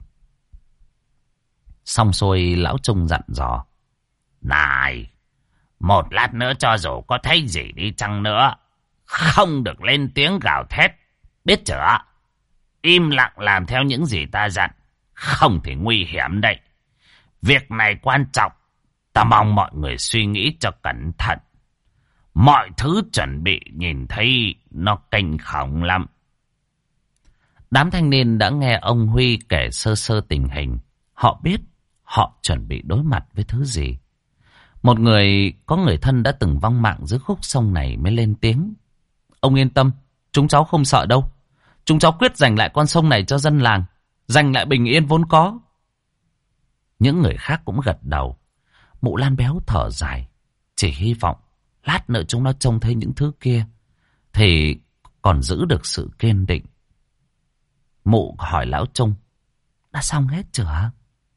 Xong xuôi lão Trung dặn dò. Này, một lát nữa cho dù có thấy gì đi chăng nữa, không được lên tiếng gào thét, biết chưa? Im lặng làm theo những gì ta dặn, không thì nguy hiểm đấy. Việc này quan trọng, ta mong mọi người suy nghĩ cho cẩn thận. Mọi thứ chuẩn bị nhìn thấy nó kinh khủng lắm. Đám thanh niên đã nghe ông Huy kể sơ sơ tình hình. Họ biết họ chuẩn bị đối mặt với thứ gì. Một người có người thân đã từng vong mạng dưới khúc sông này mới lên tiếng. Ông yên tâm, chúng cháu không sợ đâu. Chúng cháu quyết giành lại con sông này cho dân làng, giành lại bình yên vốn có. Những người khác cũng gật đầu. Mụ Lan béo thở dài, chỉ hy vọng lát nữa chúng nó trông thấy những thứ kia thì còn giữ được sự kiên định. Mụ hỏi Lão Trung, đã xong hết chưa?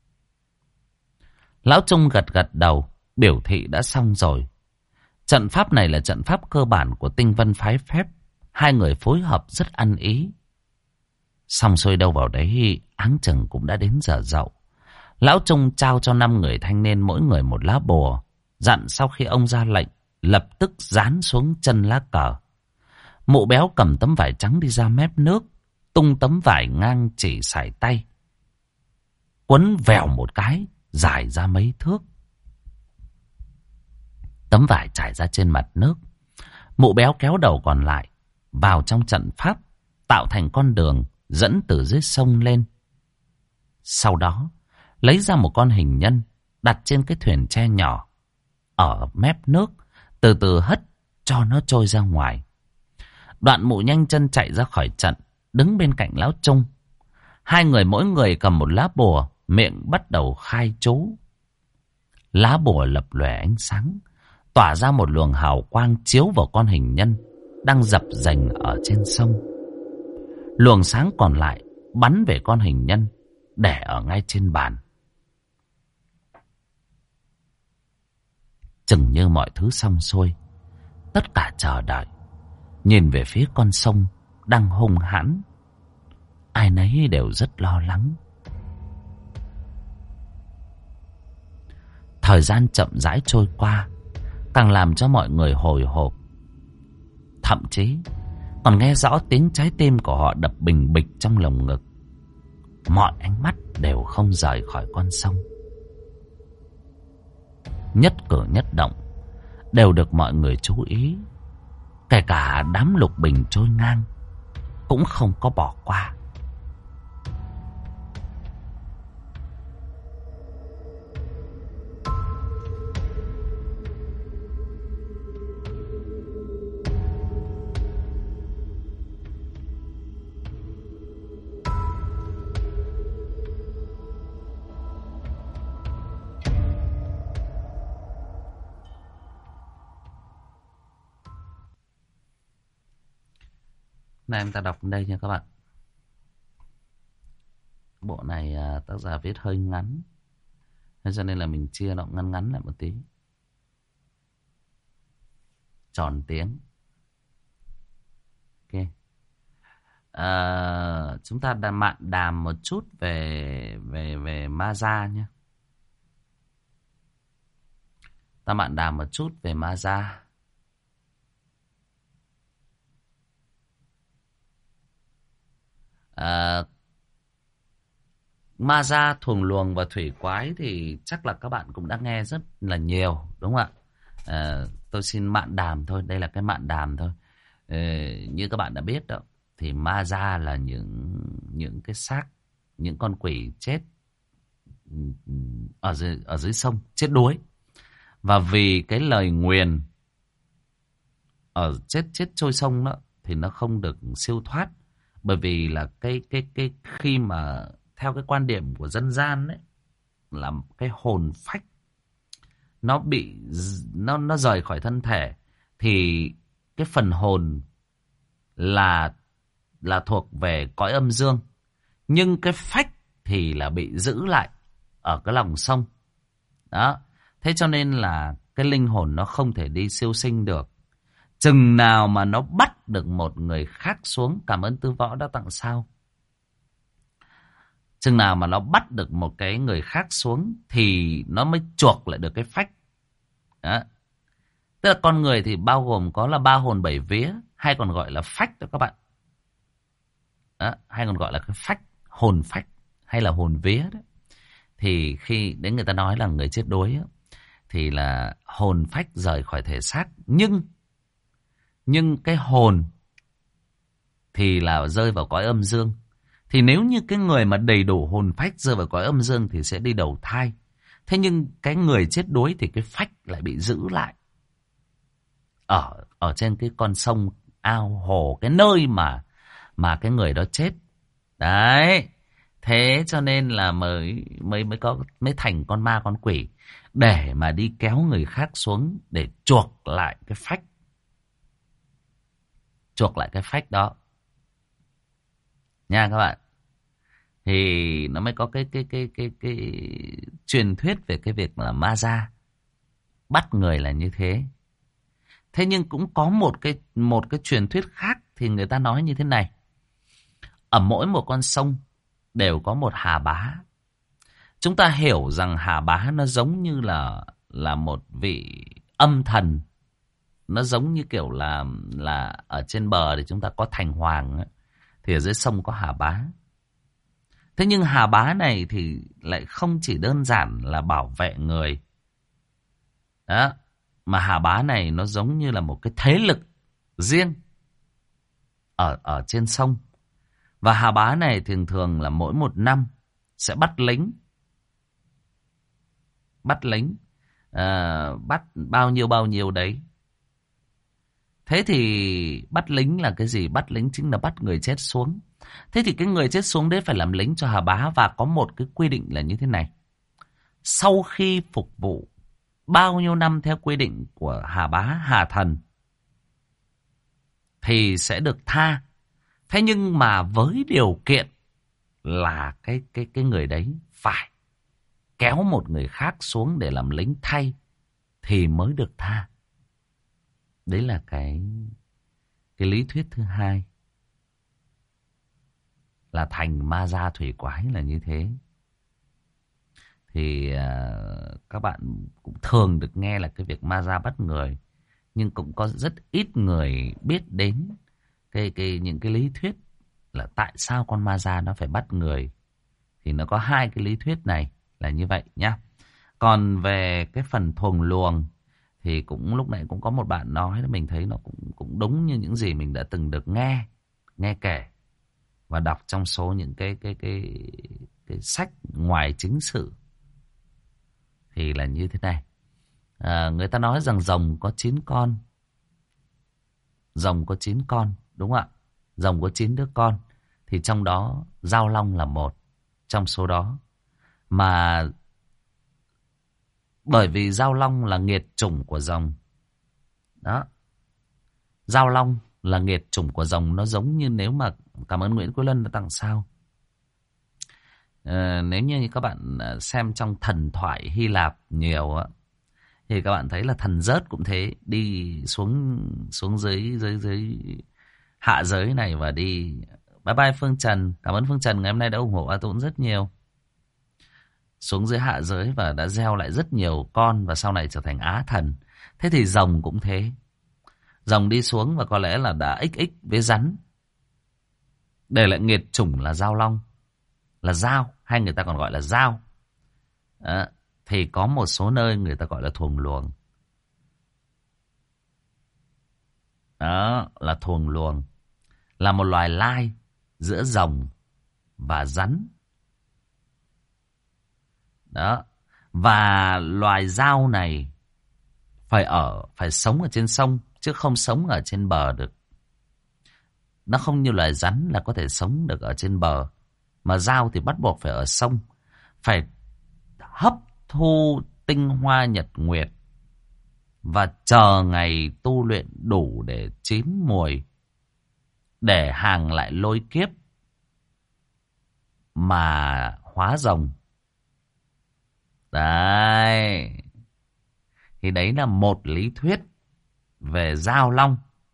Lão Trung gật gật đầu, biểu thị đã xong rồi. Trận pháp này là trận pháp cơ bản của Tinh Vân phái phép. Hai người phối hợp rất ăn ý. Xong xuôi đâu vào đấy, áng chừng cũng đã đến giờ dậu. Lão Trung trao cho 5 người thanh niên mỗi người một lá bùa, dặn sau khi ông ra lệnh lập tức dán xuống chân lá cờ. Mụ béo cầm tấm vải trắng đi ra mép nước, tung tấm vải ngang chỉ sải tay, quấn vèo một cái, dài ra mấy thước. Tấm vải trải ra trên mặt nước. Mụ béo kéo đầu còn lại vào trong trận pháp, tạo thành con đường dẫn từ dưới sông lên. Sau đó lấy ra một con hình nhân, đặt trên cái thuyền tre nhỏ ở mép nước, từ từ hất cho nó trôi ra ngoài. Đoạn mụ nhanh chân chạy ra khỏi trận, đứng bên cạnh Lão Trung. Hai người mỗi người cầm một lá bùa, miệng bắt đầu khai chú. Lá bùa lập lòe ánh sáng, tỏa ra một luồng hào quang chiếu vào con hình nhân đang dập dềnh ở trên sông. Luồng sáng còn lại bắn về con hình nhân để ở ngay trên bàn. Chừng như mọi thứ xong xuôi, tất cả chờ đợi, nhìn về phía con sông đang hung hãn. Ai nấy đều rất lo lắng. Thời gian chậm rãi trôi qua, càng làm cho mọi người hồi hộp. Thậm chí còn nghe rõ tiếng trái tim của họ đập bình bịch trong lồng ngực. Mọi ánh mắt đều không rời khỏi con sông. Nhất cử nhất động đều được mọi người chú ý. Kể cả đám lục bình trôi ngang cũng không có bỏ qua. Này em ta đọc đây nha các bạn. Bộ này tác giả viết hơi ngắn, thế cho nên là mình chia nó ngắn ngắn lại một tí. Tròn tiếng. Ok. Chúng ta đã mạn đàm một chút về ma da nhé. Ta mạn đàm một chút về ma da. Ma da, thuồng luồng và thủy quái thì chắc là các bạn cũng đã nghe rất là nhiều, đúng không ạ? Tôi xin mạn đàm thôi, đây là cái mạn đàm thôi. Như các bạn đã biết đó, thì ma da là những cái xác, những con quỷ chết ở dưới sông, chết đuối. Và vì cái lời nguyền ở chết trôi sông đó thì nó không được siêu thoát. Bởi vì là cái khi mà theo cái quan điểm của dân gian đấy, là cái hồn phách nó bị nó rời khỏi thân thể, thì cái phần hồn là thuộc về cõi âm dương, nhưng cái phách thì là bị giữ lại ở cái lòng sông đó. Thế cho nên là cái linh hồn nó không thể đi siêu sinh được. Chừng nào mà nó bắt được một người khác xuống, cảm ơn Tư Võ đã tặng sao. Chừng nào mà nó bắt được một cái người khác xuống thì nó mới chuộc lại được cái phách. Đó. Tức là con người thì bao gồm có là 3 hồn 7 vía, hay còn gọi là phách đó các bạn. Đó. Hay còn gọi là cái phách, hồn phách hay là hồn vía đấy. Thì khi đến người ta nói là người chết đuối đó, thì là hồn phách rời khỏi thể xác, nhưng cái hồn thì là rơi vào cõi âm dương. Thì nếu như cái người mà đầy đủ hồn phách rơi vào cõi âm dương thì sẽ đi đầu thai. Thế nhưng cái người chết đuối thì cái phách lại bị giữ lại ở trên cái con sông, ao, hồ, cái nơi mà cái người đó chết. Đấy. Thế cho nên là mới thành con ma con quỷ để mà đi kéo người khác xuống để chuộc lại cái phách. Chuộc lại cái phách đó. Nha các bạn. Thì nó mới có cái truyền thuyết về cái việc là ma da bắt người là như thế. Thế nhưng cũng có một cái truyền thuyết khác thì người ta nói như thế này. Ở mỗi một con sông đều có một Hà Bá. Chúng ta hiểu rằng Hà Bá nó giống như là một vị âm thần. Nó giống như kiểu là ở trên bờ thì chúng ta có Thành Hoàng ấy, thì ở dưới sông có Hà Bá. Thế nhưng Hà Bá này thì lại không chỉ đơn giản là bảo vệ người. Đó. Mà Hà Bá này nó giống như là một cái thế lực riêng ở trên sông. Và Hà Bá này thường thường là mỗi một năm sẽ bắt lính. Bắt lính. Bắt bao nhiêu đấy. Thế thì bắt lính là cái gì? Bắt lính chính là bắt người chết xuống. Thế thì cái người chết xuống đấy phải làm lính cho Hà Bá. Và có một cái quy định là như thế này. Sau khi phục vụ bao nhiêu năm theo quy định của Hà Bá, Hà Thần, thì sẽ được tha. Thế nhưng mà với điều kiện là cái người đấy phải kéo một người khác xuống để làm lính thay thì mới được tha. Đấy là cái lý thuyết thứ hai. Là thành ma da thủy quái là như thế. Thì các bạn cũng thường được nghe là cái việc ma da bắt người. Nhưng cũng có rất ít người biết đến những cái lý thuyết là tại sao con ma da nó phải bắt người. Thì nó có hai cái lý thuyết này là như vậy nhá. Còn về cái phần thuồng luồng thì cũng lúc nãy cũng có một bạn nói, mình thấy nó cũng đúng như những gì mình đã từng được nghe kể và đọc trong số những cái sách ngoài chính sự. Thì là như thế này. Người ta nói rằng rồng có 9 con. Rồng có 9 con, đúng không ạ? Rồng có 9 đứa con. Thì trong đó Dao Long là một trong số đó. Mà bởi vì Dao Long là nghiệt chủng của rồng. Đó. Dao Long là nghiệt chủng của rồng. Nó giống như nếu mà... Cảm ơn Nguyễn Quý Lân đã tặng sao. Nếu như các bạn xem trong thần thoại Hy Lạp nhiều á, thì các bạn thấy là thần rớt cũng thế. Đi xuống dưới hạ giới này và đi. Bye bye Phương Trần. Cảm ơn Phương Trần ngày hôm nay đã ủng hộ A Tũng rất nhiều. Xuống dưới hạ giới và đã gieo lại rất nhiều con và sau này trở thành Á Thần. Thế thì rồng cũng thế. Rồng đi xuống và có lẽ là đã XX với rắn. Để lại nghiệt chủng là Dao Long. Là dao, hay người ta còn gọi là dao. Thì có một số nơi người ta gọi là thuồng luồng. Đó, là thuồng luồng. Là một loài lai giữa rồng và rắn. Đó. Và loài dao này phải sống ở trên sông, chứ không sống ở trên bờ được. Nó không như loài rắn là có thể sống được ở trên bờ. Mà dao thì bắt buộc phải ở sông. Phải hấp thu tinh hoa nhật nguyệt. Và chờ ngày tu luyện đủ để chín mùi. Để hàng lại lôi kiếp. Mà hóa rồng. Đấy. Thì đấy là một lý thuyết về Dao Long.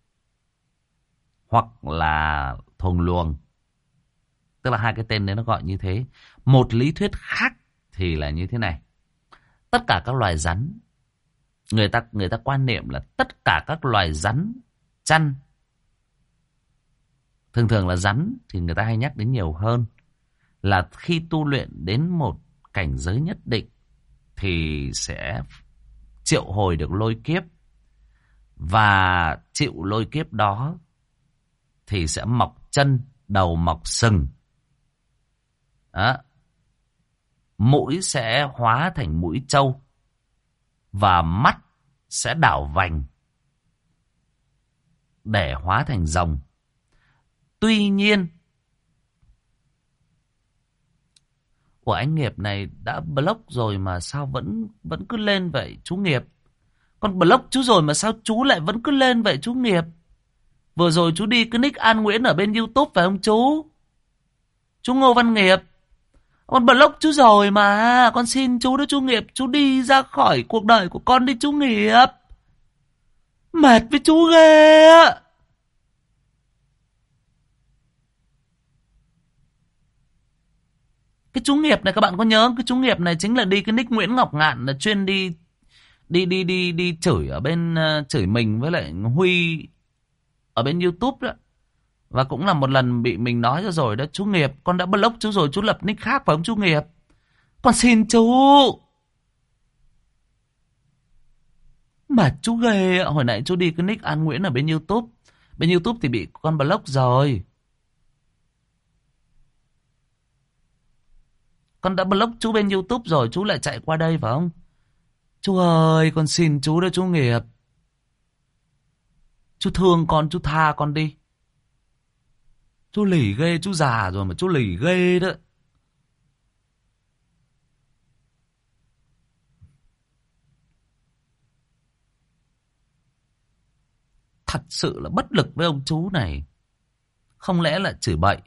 Hoặc là thuồng luồng. Tức là hai cái tên đấy nó gọi như thế. Một lý thuyết khác thì là như thế này. Tất cả các loài rắn, người ta quan niệm là tất cả các loài rắn chăn. Thường thường là rắn thì người ta hay nhắc đến nhiều hơn. Là khi tu luyện đến một cảnh giới nhất định thì sẽ triệu hồi được lôi kiếp. Và chịu lôi kiếp đó thì sẽ mọc chân, đầu mọc sừng. Đó. Mũi sẽ hóa thành mũi trâu. Và mắt sẽ đảo vành để hóa thành rồng. Tuy nhiên của anh Nghiệp này đã block rồi mà sao vẫn cứ lên vậy chú Nghiệp? Con block chú rồi mà sao chú lại vẫn cứ lên vậy chú Nghiệp? Vừa rồi chú đi cái nick An Nguyễn ở bên YouTube phải không chú? Chú Ngô Văn Nghiệp. Con block chú rồi mà. Con xin chú đó chú Nghiệp. Chú đi ra khỏi cuộc đời của con đi chú Nghiệp. Mệt với chú ghê á. Cái chú Nghiệp này các bạn có nhớ, cái chú Nghiệp này chính là đi cái nick Nguyễn Ngọc Ngạn, là chuyên đi chửi ở bên chửi mình với lại Huy ở bên YouTube đó. Và cũng là một lần bị mình nói ra rồi đó, chú Nghiệp, con đã block chú rồi, chú lập nick khác phải không chú Nghiệp? Con xin chú. Mà chú ghê, hồi nãy chú đi cái nick An Nguyễn ở bên YouTube. Bên YouTube thì bị con block rồi. Con đã block chú bên YouTube rồi, chú lại chạy qua đây phải không? Chú ơi, con xin chú đó chú Nghiệp. Chú thương con, chú tha con đi. Chú lì ghê, chú già rồi mà chú lì ghê đó. Thật sự là bất lực với ông chú này. Không lẽ là chửi bậy.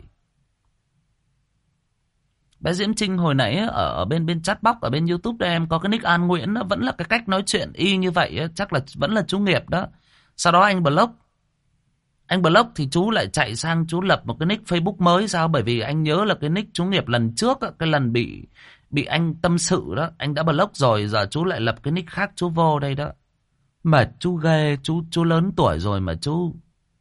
Bé Diễm Trinh hồi nãy ở bên chatbox ở bên YouTube đây em có cái nick An Nguyễn đó, vẫn là cái cách nói chuyện y như vậy, chắc là vẫn là chú Nghiệp đó. Sau đó anh block. Anh block thì chú lại chạy sang chú lập một cái nick Facebook mới sao? Bởi vì anh nhớ là cái nick chú Nghiệp lần trước, cái lần bị anh tâm sự đó, anh đã block rồi, giờ chú lại lập cái nick khác chú vô đây đó. Mệt chú ghê, chú lớn tuổi rồi mà chú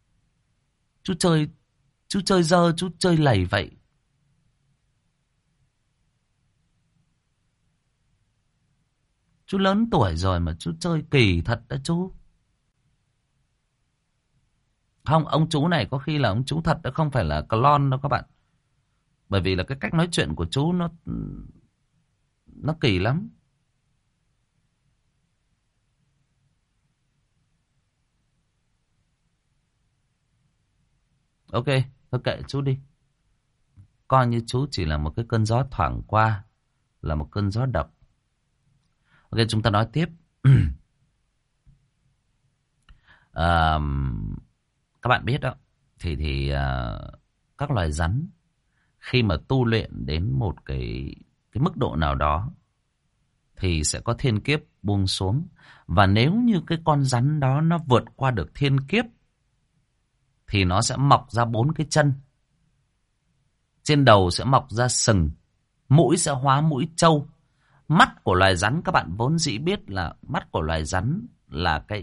chơi dơ, chú chơi lầy vậy. Chú lớn tuổi rồi mà chú chơi kỳ thật đó chú. Không, ông chú này có khi là ông chú thật đó, không phải là clone đâu các bạn. Bởi vì là cái cách nói chuyện của chú nó kỳ lắm. Ok, thôi kệ chú đi. Coi như chú chỉ là một cái cơn gió thoảng qua, là một cơn gió độc. Ok, chúng ta nói tiếp. Các bạn biết đó, thì các loài rắn khi mà tu luyện đến một cái mức độ nào đó thì sẽ có thiên kiếp buông xuống. Và nếu như cái con rắn đó nó vượt qua được thiên kiếp thì nó sẽ mọc ra 4 cái chân. Trên đầu sẽ mọc ra sừng, mũi sẽ hóa mũi trâu. Mắt của loài rắn các bạn vốn dĩ biết là mắt của loài rắn là cái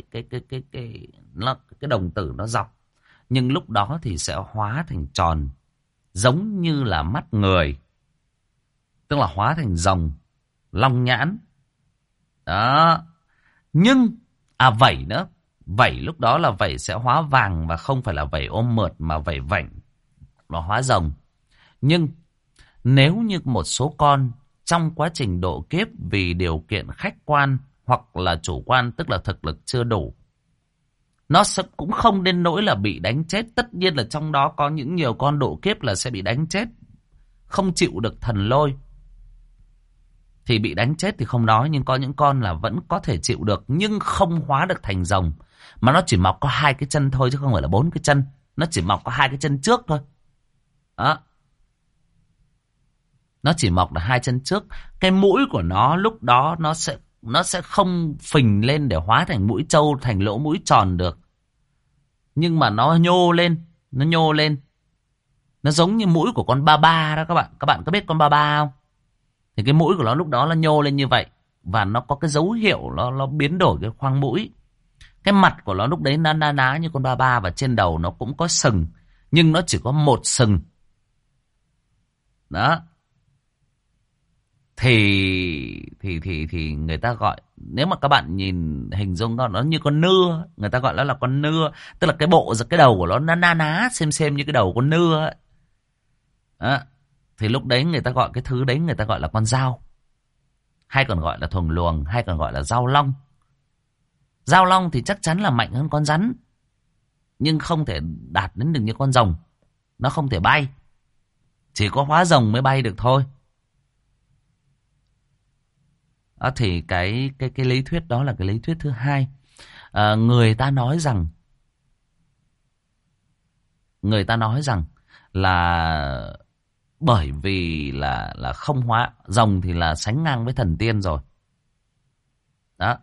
đồng tử nó dọc, nhưng lúc đó thì sẽ hóa thành tròn giống như là mắt người, tức là hóa thành rồng, long nhãn. Đó. Nhưng vảy nữa, vảy lúc đó là vảy sẽ hóa vàng và không phải là vảy ôm mượt mà vảy vảnh, nó hóa rồng. Nhưng nếu như một số con trong quá trình độ kiếp vì điều kiện khách quan hoặc là chủ quan, tức là thực lực chưa đủ, nó cũng không đến nỗi là bị đánh chết. Tất nhiên là trong đó có những nhiều con độ kiếp là sẽ bị đánh chết, không chịu được thần lôi thì bị đánh chết thì không nói. Nhưng có những con là vẫn có thể chịu được nhưng không hóa được thành rồng, mà nó chỉ mọc có 2 cái chân thôi chứ không phải là 4 cái chân. Nó chỉ mọc có 2 cái chân trước thôi. Đó. Nó chỉ mọc là 2 chân trước. Cái mũi của nó lúc đó nó sẽ không phình lên để hóa thành mũi trâu, thành lỗ mũi tròn được. Nhưng mà nó nhô lên. Nó giống như mũi của con ba ba đó các bạn. Các bạn có biết con ba ba không? Thì cái mũi của nó lúc đó nó nhô lên như vậy. Và nó có cái dấu hiệu nó biến đổi cái khoang mũi. Cái mặt của nó lúc đấy nó ná ná như con ba ba. Và trên đầu nó cũng có sừng. Nhưng nó chỉ có 1 sừng. Đó. Thì người ta gọi, nếu mà các bạn nhìn hình dung nó như con nưa, người ta gọi nó là con nưa, tức là cái cái đầu của nó ná ná xem như cái đầu con nưa ấy. Đó. Thì lúc đấy người ta gọi cái thứ đấy người ta gọi là con dao, hay còn gọi là thuồng luồng, hay còn gọi là dao long. Dao long thì chắc chắn là mạnh hơn con rắn, nhưng không thể đạt đến được như con rồng. Nó không thể bay, chỉ có hóa rồng mới bay được thôi. Thì cái lý thuyết đó là cái lý thuyết thứ hai. Người ta nói rằng là bởi vì là không hóa rồng thì là sánh ngang với thần tiên rồi. Đó.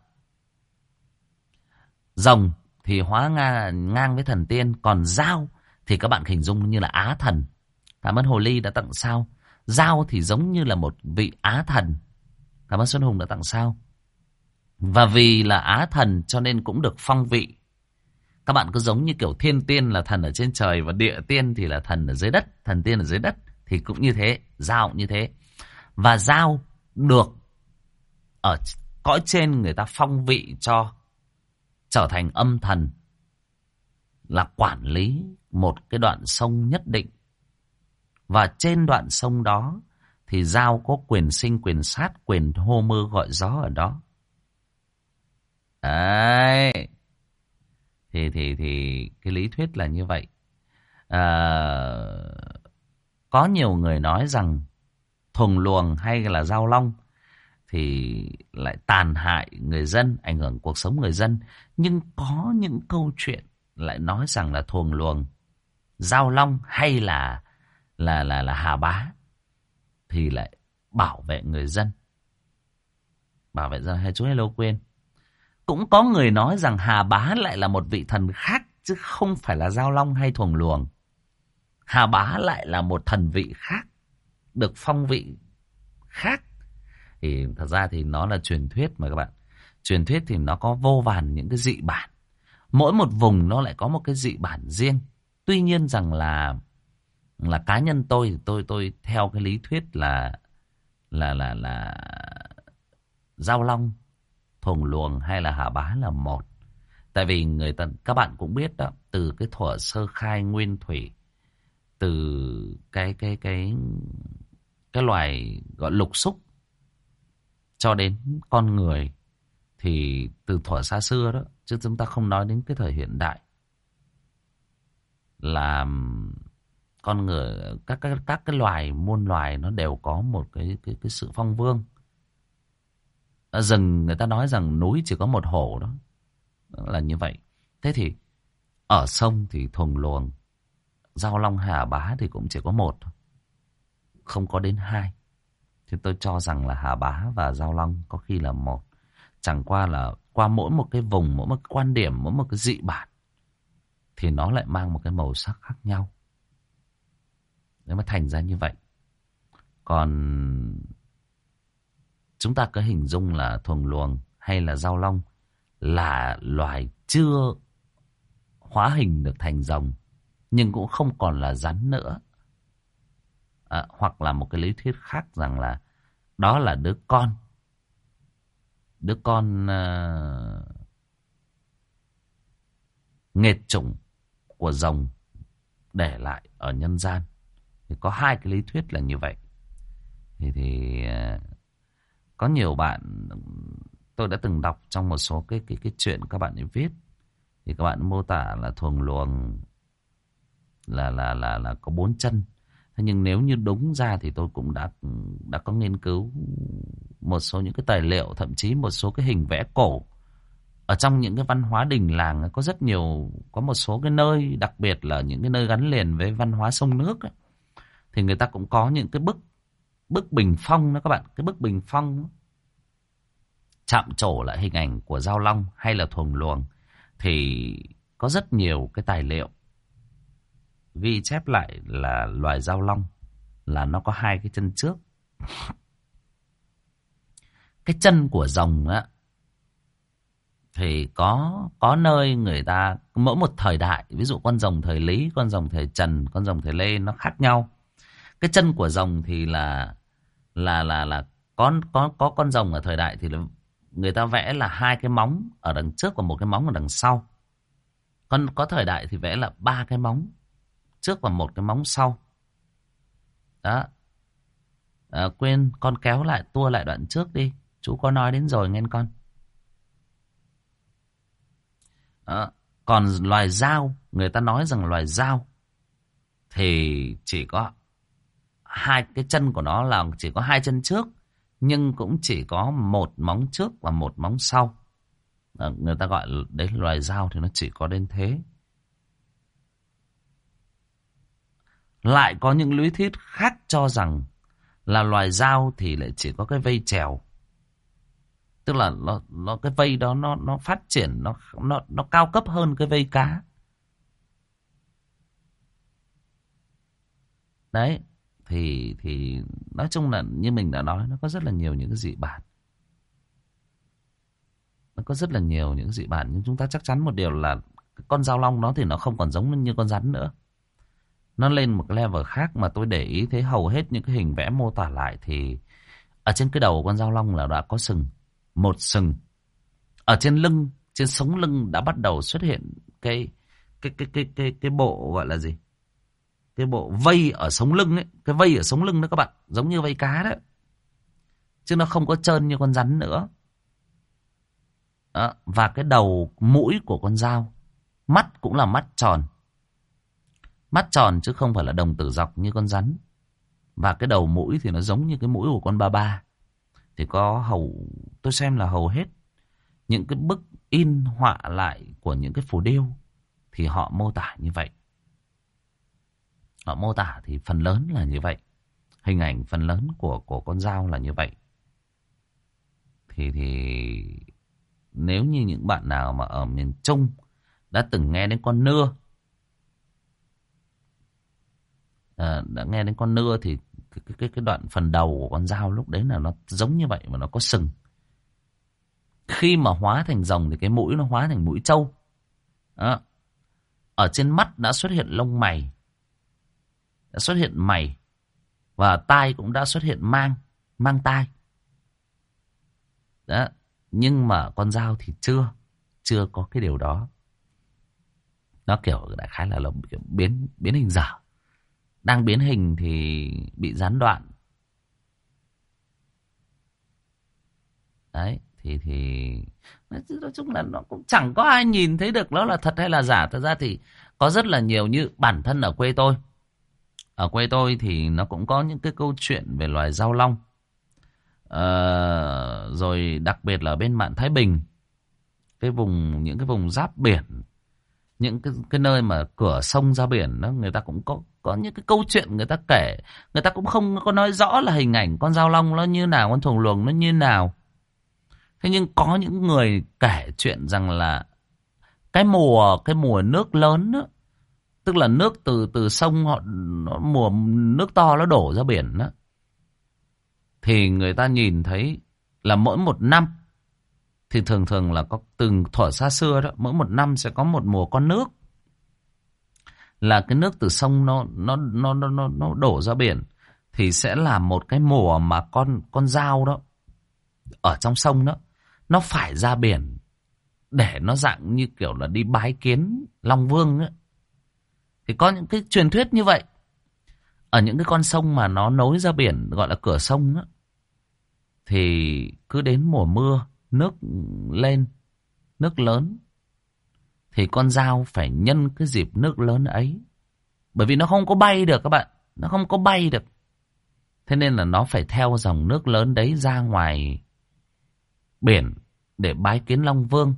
Rồng thì hóa ngang với thần tiên, còn dao thì các bạn hình dung như là á thần. Cảm ơn Hồ Ly đã tặng sao. Dao thì giống như là một vị á thần. Cảm ơn Xuân Hùng đã tặng sao. Và vì là á thần cho nên cũng được phong vị. Các bạn cứ giống như kiểu thiên tiên là thần ở trên trời và địa tiên thì là thần ở dưới đất, thần tiên ở dưới đất. Thì cũng như thế, dao cũng như thế. Và dao được ở cõi trên người ta phong vị cho trở thành âm thần, là quản lý một cái đoạn sông nhất định. Và trên đoạn sông đó thì dao có quyền sinh, quyền sát, quyền hô mưa gọi gió ở đó. Đấy. Thì cái lý thuyết là như vậy. Có nhiều người nói rằng thuồng luồng hay là dao long thì lại tàn hại người dân, ảnh hưởng cuộc sống người dân. Nhưng có những câu chuyện lại nói rằng là thuồng luồng, dao long hay là Hà Bá thì lại bảo vệ người dân. Bảo vệ dân. Hay chú hello quên. Cũng có người nói rằng Hà Bá lại là một vị thần khác, chứ không phải là dao long hay thuồng luồng. Hà Bá lại là một thần vị khác, được phong vị khác. Thì thật ra thì nó là truyền thuyết mà các bạn. Truyền thuyết thì nó có vô vàn những cái dị bản. Mỗi một vùng nó lại có một cái dị bản riêng. Tuy nhiên rằng là cá nhân tôi theo cái lý thuyết là dao long, thuồng luồng hay là Hà Bá là một. Tại vì các bạn cũng biết đó, từ cái thuở sơ khai nguyên thủy, từ cái loài gọi lục xúc cho đến con người, thì từ thuở xa xưa đó, chứ chúng ta không nói đến cái thời hiện đại, là con người, các cái loài, muôn loài nó đều có một cái sự phong vương. Ở rừng người ta nói rằng núi chỉ có một hổ đó, là như vậy. Thế thì ở sông thì thuồng luồng, dao long, Hà Bá thì cũng chỉ có một thôi, không có đến hai. Thì tôi cho rằng là Hà Bá và dao long có khi là một. Chẳng qua là qua mỗi một cái vùng, mỗi một cái quan điểm, mỗi một cái dị bản thì nó lại mang một cái màu sắc khác nhau. Nếu mà thành ra như vậy. Còn chúng ta cứ hình dung là thuồng luồng hay là dao long là loài chưa hóa hình được thành rồng, nhưng cũng không còn là rắn nữa. Hoặc là một cái lý thuyết khác rằng là đó là đứa con nghệt chủng của rồng để lại ở nhân gian. Thì có hai cái lý thuyết là như vậy. Thì có nhiều bạn, tôi đã từng đọc trong một số cái chuyện các bạn ấy viết, thì các bạn mô tả là thuồng luồng là có 4 chân. Thế nhưng nếu như đúng ra thì tôi cũng đã có nghiên cứu một số những cái tài liệu, thậm chí một số cái hình vẽ cổ ở trong những cái văn hóa đình làng. Có rất nhiều, có một số cái nơi, đặc biệt là những cái nơi gắn liền với văn hóa sông nước ấy, thì người ta cũng có những cái bức bình phong đó các bạn. Cái bức bình phong đó, chạm trổ lại hình ảnh của dao long hay là thuồng luồng, thì có rất nhiều cái tài liệu ghi chép lại là loài dao long là nó có hai cái chân trước. Cái chân của rồng á thì có nơi người ta mỗi một thời đại, ví dụ con rồng thời Lý, con rồng thời Trần, con rồng thời Lê nó khác nhau. Cái chân của rồng thì là có con rồng ở thời đại thì người ta vẽ là hai cái móng ở đằng trước và một cái móng ở đằng sau. Có thời đại thì vẽ là ba cái móng trước và một cái móng sau. Đó. Quên, con kéo lại, tua lại đoạn trước đi. Chú có nói đến rồi nghe con. Còn loài dao, người ta nói rằng loài dao thì chỉ có hai cái chân của nó là chỉ có hai chân trước, nhưng cũng chỉ có một móng trước và một móng sau. Người ta gọi đấy là loài dao thì nó chỉ có đến thế. Lại có những lý thuyết khác cho rằng là loài dao thì lại chỉ có cái vây chèo. Tức là nó cái vây đó nó phát triển, nó cao cấp hơn cái vây cá. Đấy, thì nói chung là như mình đã nói, nó có rất là nhiều những cái dị bản. Nó có rất là nhiều những dị bản, nhưng chúng ta chắc chắn một điều là con dao long nó thì nó không còn giống như con rắn nữa. Nó lên một cái level khác mà tôi để ý thấy hầu hết những cái hình vẽ mô tả lại thì ở trên cái đầu của con dao long là đã có sừng, một sừng. Ở trên lưng, trên sống lưng đã bắt đầu xuất hiện cái bộ gọi là gì? Cái bộ vây ở sống lưng ấy, cái vây ở sống lưng đó các bạn, giống như vây cá đấy. Chứ nó không có trơn như con rắn nữa. Đó, và cái đầu mũi của con dao, mắt cũng là mắt tròn. Mắt tròn chứ không phải là đồng tử dọc như con rắn. Và cái đầu mũi thì nó giống như cái mũi của con ba ba. Thì tôi xem là hầu hết những cái bức in họa lại của những cái phù điêu thì họ mô tả như vậy. Họ mô tả thì phần lớn là như vậy. Hình ảnh phần lớn của con dao là như vậy. Thì nếu như những bạn nào mà ở miền Trung đã từng nghe đến con nưa, đã nghe đến con nưa thì cái đoạn phần đầu của con dao lúc đấy là nó giống như vậy mà nó có sừng. Khi mà hóa thành rồng thì cái mũi nó hóa thành mũi trâu. Đó. Ở trên mắt đã xuất hiện lông mày, đã xuất hiện mày, và tai cũng đã xuất hiện mang tai. Đó. Nhưng mà con dao thì chưa có cái điều đó. Nó kiểu đại khái là biến hình dở. Đang biến hình thì bị gián đoạn. Đấy, thì nói chung là nó cũng chẳng có ai nhìn thấy được nó là thật hay là giả. Thật ra thì có rất là nhiều, như bản thân ở quê tôi. Ở quê tôi thì nó cũng có những cái câu chuyện về loài dao long. Rồi đặc biệt là ở bên mạn Thái Bình, những cái vùng giáp biển, những cái nơi mà cửa sông ra biển đó, người ta cũng có những cái câu chuyện người ta kể. Người ta cũng không có nói rõ là hình ảnh con dao long nó như nào, con thuồng luồng nó như nào. Thế nhưng có những người kể chuyện rằng là cái mùa nước lớn đó, tức là nước từ sông mùa nước to nó đổ ra biển đó, thì người ta nhìn thấy là mỗi một năm thì thường là có từng thuở xa xưa đó, mỗi một năm sẽ có một mùa con nước, là cái nước từ sông nó đổ ra biển, thì sẽ là một cái mùa mà con dao đó ở trong sông đó nó phải ra biển để nó dạng như kiểu là đi bái kiến Long Vương ấy. Thì có những cái truyền thuyết như vậy. Ở những cái con sông mà nó nối ra biển gọi là cửa sông đó, thì cứ đến mùa mưa, nước lên, nước lớn, thì con dao phải nhân cái dịp nước lớn ấy. Bởi vì nó không có bay được các bạn, nó không có bay được. Thế nên là nó phải theo dòng nước lớn đấy ra ngoài biển để bái kiến Long Vương.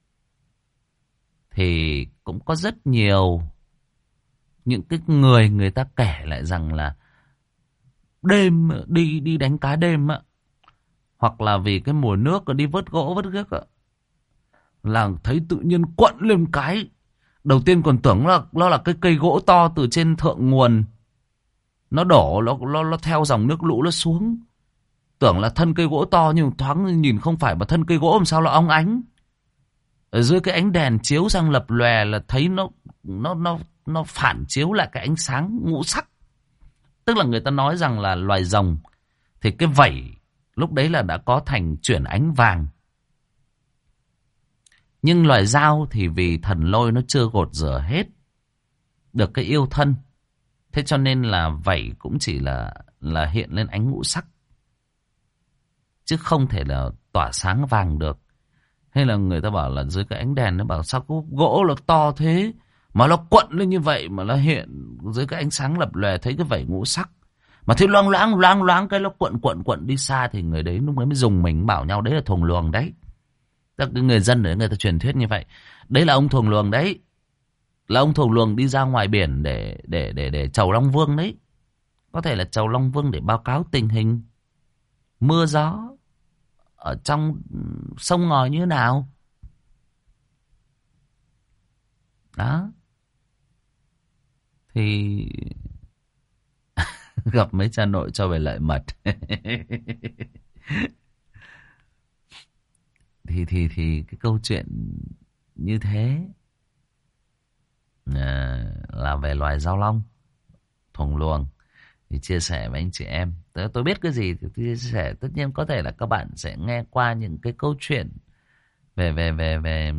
Thì cũng có rất nhiều những cái người ta kể lại rằng là đêm đi đánh cá đêm á, hoặc là vì cái mùa nước đi vớt gỗ vớt ghiếc á, là thấy tự nhiên quặn lên cái. Đầu tiên còn tưởng là nó là cái cây gỗ to từ trên thượng nguồn, nó đổ, nó theo dòng nước lũ nó xuống. Tưởng là thân cây gỗ to, nhưng thoáng nhìn không phải, mà thân cây gỗ làm sao là óng ánh. Ở dưới cái ánh đèn chiếu sang lập lòe là thấy nó phản chiếu lại cái ánh sáng ngũ sắc. Tức là người ta nói rằng là loài rồng thì cái vảy lúc đấy là đã có thành chuyển ánh vàng. Nhưng loài dao thì vì thần lôi nó chưa gột rửa hết được cái yêu thân, thế cho nên là vảy cũng chỉ là hiện lên ánh ngũ sắc, chứ không thể là tỏa sáng vàng được. Hay là người ta bảo là dưới cái ánh đèn, nó bảo sao cái gỗ nó to thế mà nó quặn lên như vậy, mà nó hiện dưới cái ánh sáng lập lòe thấy cái vảy ngũ sắc. Mà thấy loáng loáng cái nó cuộn đi xa thì người đấy lúc ấy mới dùng mình bảo nhau đấy là thuồng luồng đấy. Tức cái người dân đấy người ta truyền thuyết như vậy. Đấy là ông thuồng luồng đấy. Là ông thuồng luồng đi ra ngoài biển để chầu Long Vương đấy. Có thể là chầu Long Vương để báo cáo tình hình mưa gió ở trong sông ngòi như thế nào. Đó. Thì gặp mấy cha nội cho về lợi mật. thì cái câu chuyện như thế là về loài dao long thuồng luồng thì chia sẻ với anh chị em. Tôi biết cái gì thì tôi chia sẻ. Tất nhiên có thể là các bạn sẽ nghe qua những cái câu chuyện về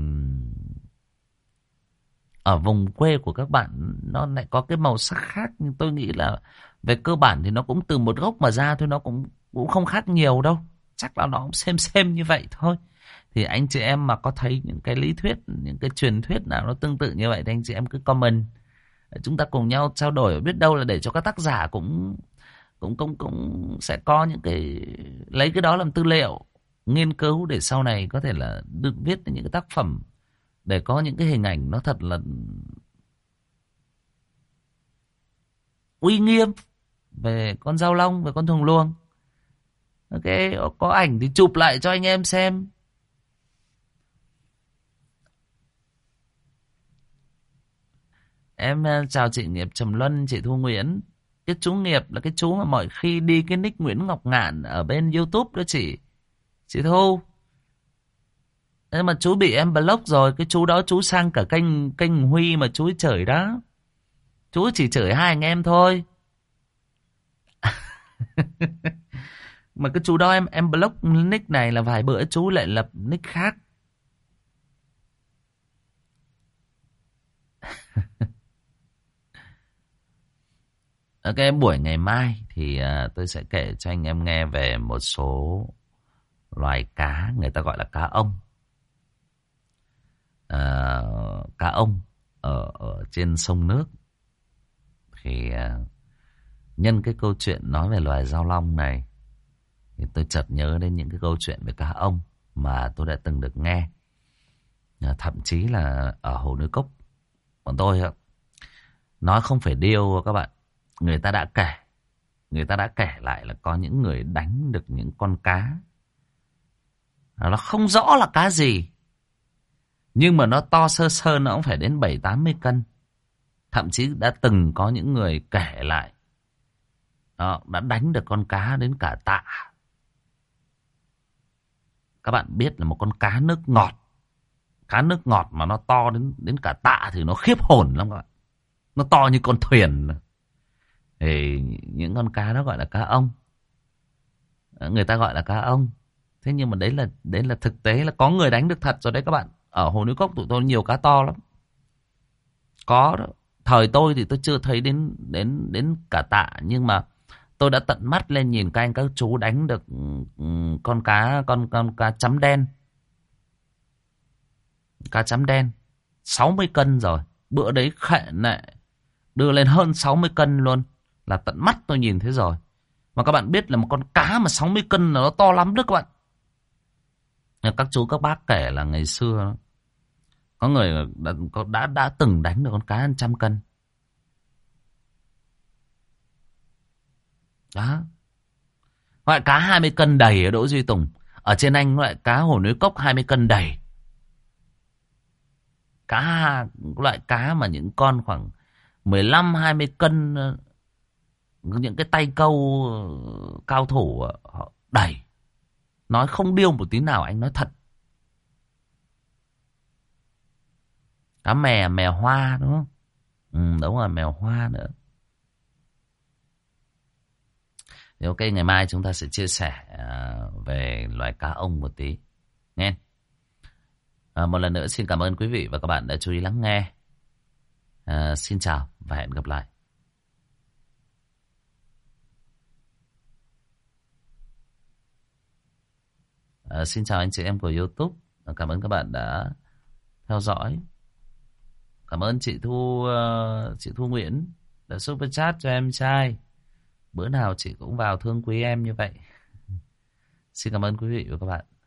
ở vùng quê của các bạn nó lại có cái màu sắc khác, nhưng tôi nghĩ là về cơ bản thì nó cũng từ một gốc mà ra thôi, nó cũng không khác nhiều đâu, chắc là nó cũng xem như vậy thôi. Thì anh chị em mà có thấy những cái lý thuyết, những cái truyền thuyết nào nó tương tự như vậy thì anh chị em cứ comment, chúng ta cùng nhau trao đổi, biết đâu là để cho các tác giả cũng sẽ có những cái lấy cái đó làm tư liệu nghiên cứu để sau này có thể là được viết những cái tác phẩm để có những cái hình ảnh nó thật là uy nghiêm về con dao long, về con thuồng luông. Ok, có ảnh thì chụp lại cho anh em xem. Em chào chị Nghiệp Trầm Luân, chị Thu Nguyễn. Cái chú Nghiệp là cái chú mà mọi khi đi cái nick Nguyễn Ngọc Ngạn ở bên YouTube đó chị Thu. Thế mà chú bị em block rồi, cái chú đó chú sang cả kênh Huy mà chú chửi đó. Chú chỉ chửi hai anh em thôi. Mà cái chú đó em block nick này là vài bữa chú lại lập nick khác. Ok, buổi ngày mai thì tôi sẽ kể cho anh em nghe về một số loài cá người ta gọi là cá ông. Cá ông ở trên sông nước. Thì nhân cái câu chuyện nói về loài dao long này thì tôi chợt nhớ đến những cái câu chuyện về cá ông mà tôi đã từng được nghe. Thậm chí là ở Hồ Núi Cốc bọn tôi nói không phải điêu các bạn. Người ta đã kể lại là có những người đánh được những con cá nó không rõ là cá gì, nhưng mà nó to sơ sơ, nó cũng phải đến 70-80 cân. Thậm chí đã từng có những người kể lại đó, đã đánh được con cá đến cả tạ. Các bạn biết là một con cá nước ngọt, cá nước ngọt mà nó to đến cả tạ thì nó khiếp hồn lắm các bạn. Nó to như con thuyền. Thì những con cá đó gọi là cá ông. Người ta gọi là cá ông. Thế nhưng mà đấy là thực tế là có người đánh được thật rồi đấy các bạn. Ở Hồ Núi Cốc tụi tôi nhiều cá to lắm. Có đó. Thời tôi thì tôi chưa thấy đến cả tạ, nhưng mà tôi đã tận mắt lên nhìn các anh các chú đánh được con cá chấm đen. Cá chấm đen 60 cân rồi. Bữa đấy khệ nệ đưa lên hơn 60 cân luôn. Là tận mắt tôi nhìn thấy rồi. Mà các bạn biết là một con cá mà 60 cân là nó to lắm đó các bạn. Các chú các bác kể là ngày xưa có người đã từng đánh được con cá 100 cân. Đó. Loại cá 20 cân đầy ở Đỗ Duy Tùng. Ở trên Anh loại cá Hồ Núi Cốc 20 cân đầy. Loại cá mà những con khoảng 15-20 cân, những cái tay câu cao thủ họ đẩy. Nói không điêu một tí nào, anh nói thật. Cá mè hoa đúng không? Đúng rồi, mèo hoa nữa. Thì ok, ngày mai chúng ta sẽ chia sẻ về loài cá ông một tí nghe. Một lần nữa xin cảm ơn quý vị và các bạn đã chú ý lắng nghe. Xin chào và hẹn gặp lại. Xin chào anh chị em của YouTube. Cảm ơn các bạn đã theo dõi. Cảm ơn chị Thu Nguyễn đã super chat cho em trai. Bữa nào chị cũng vào thương quý em như vậy. Xin cảm ơn quý vị và các bạn.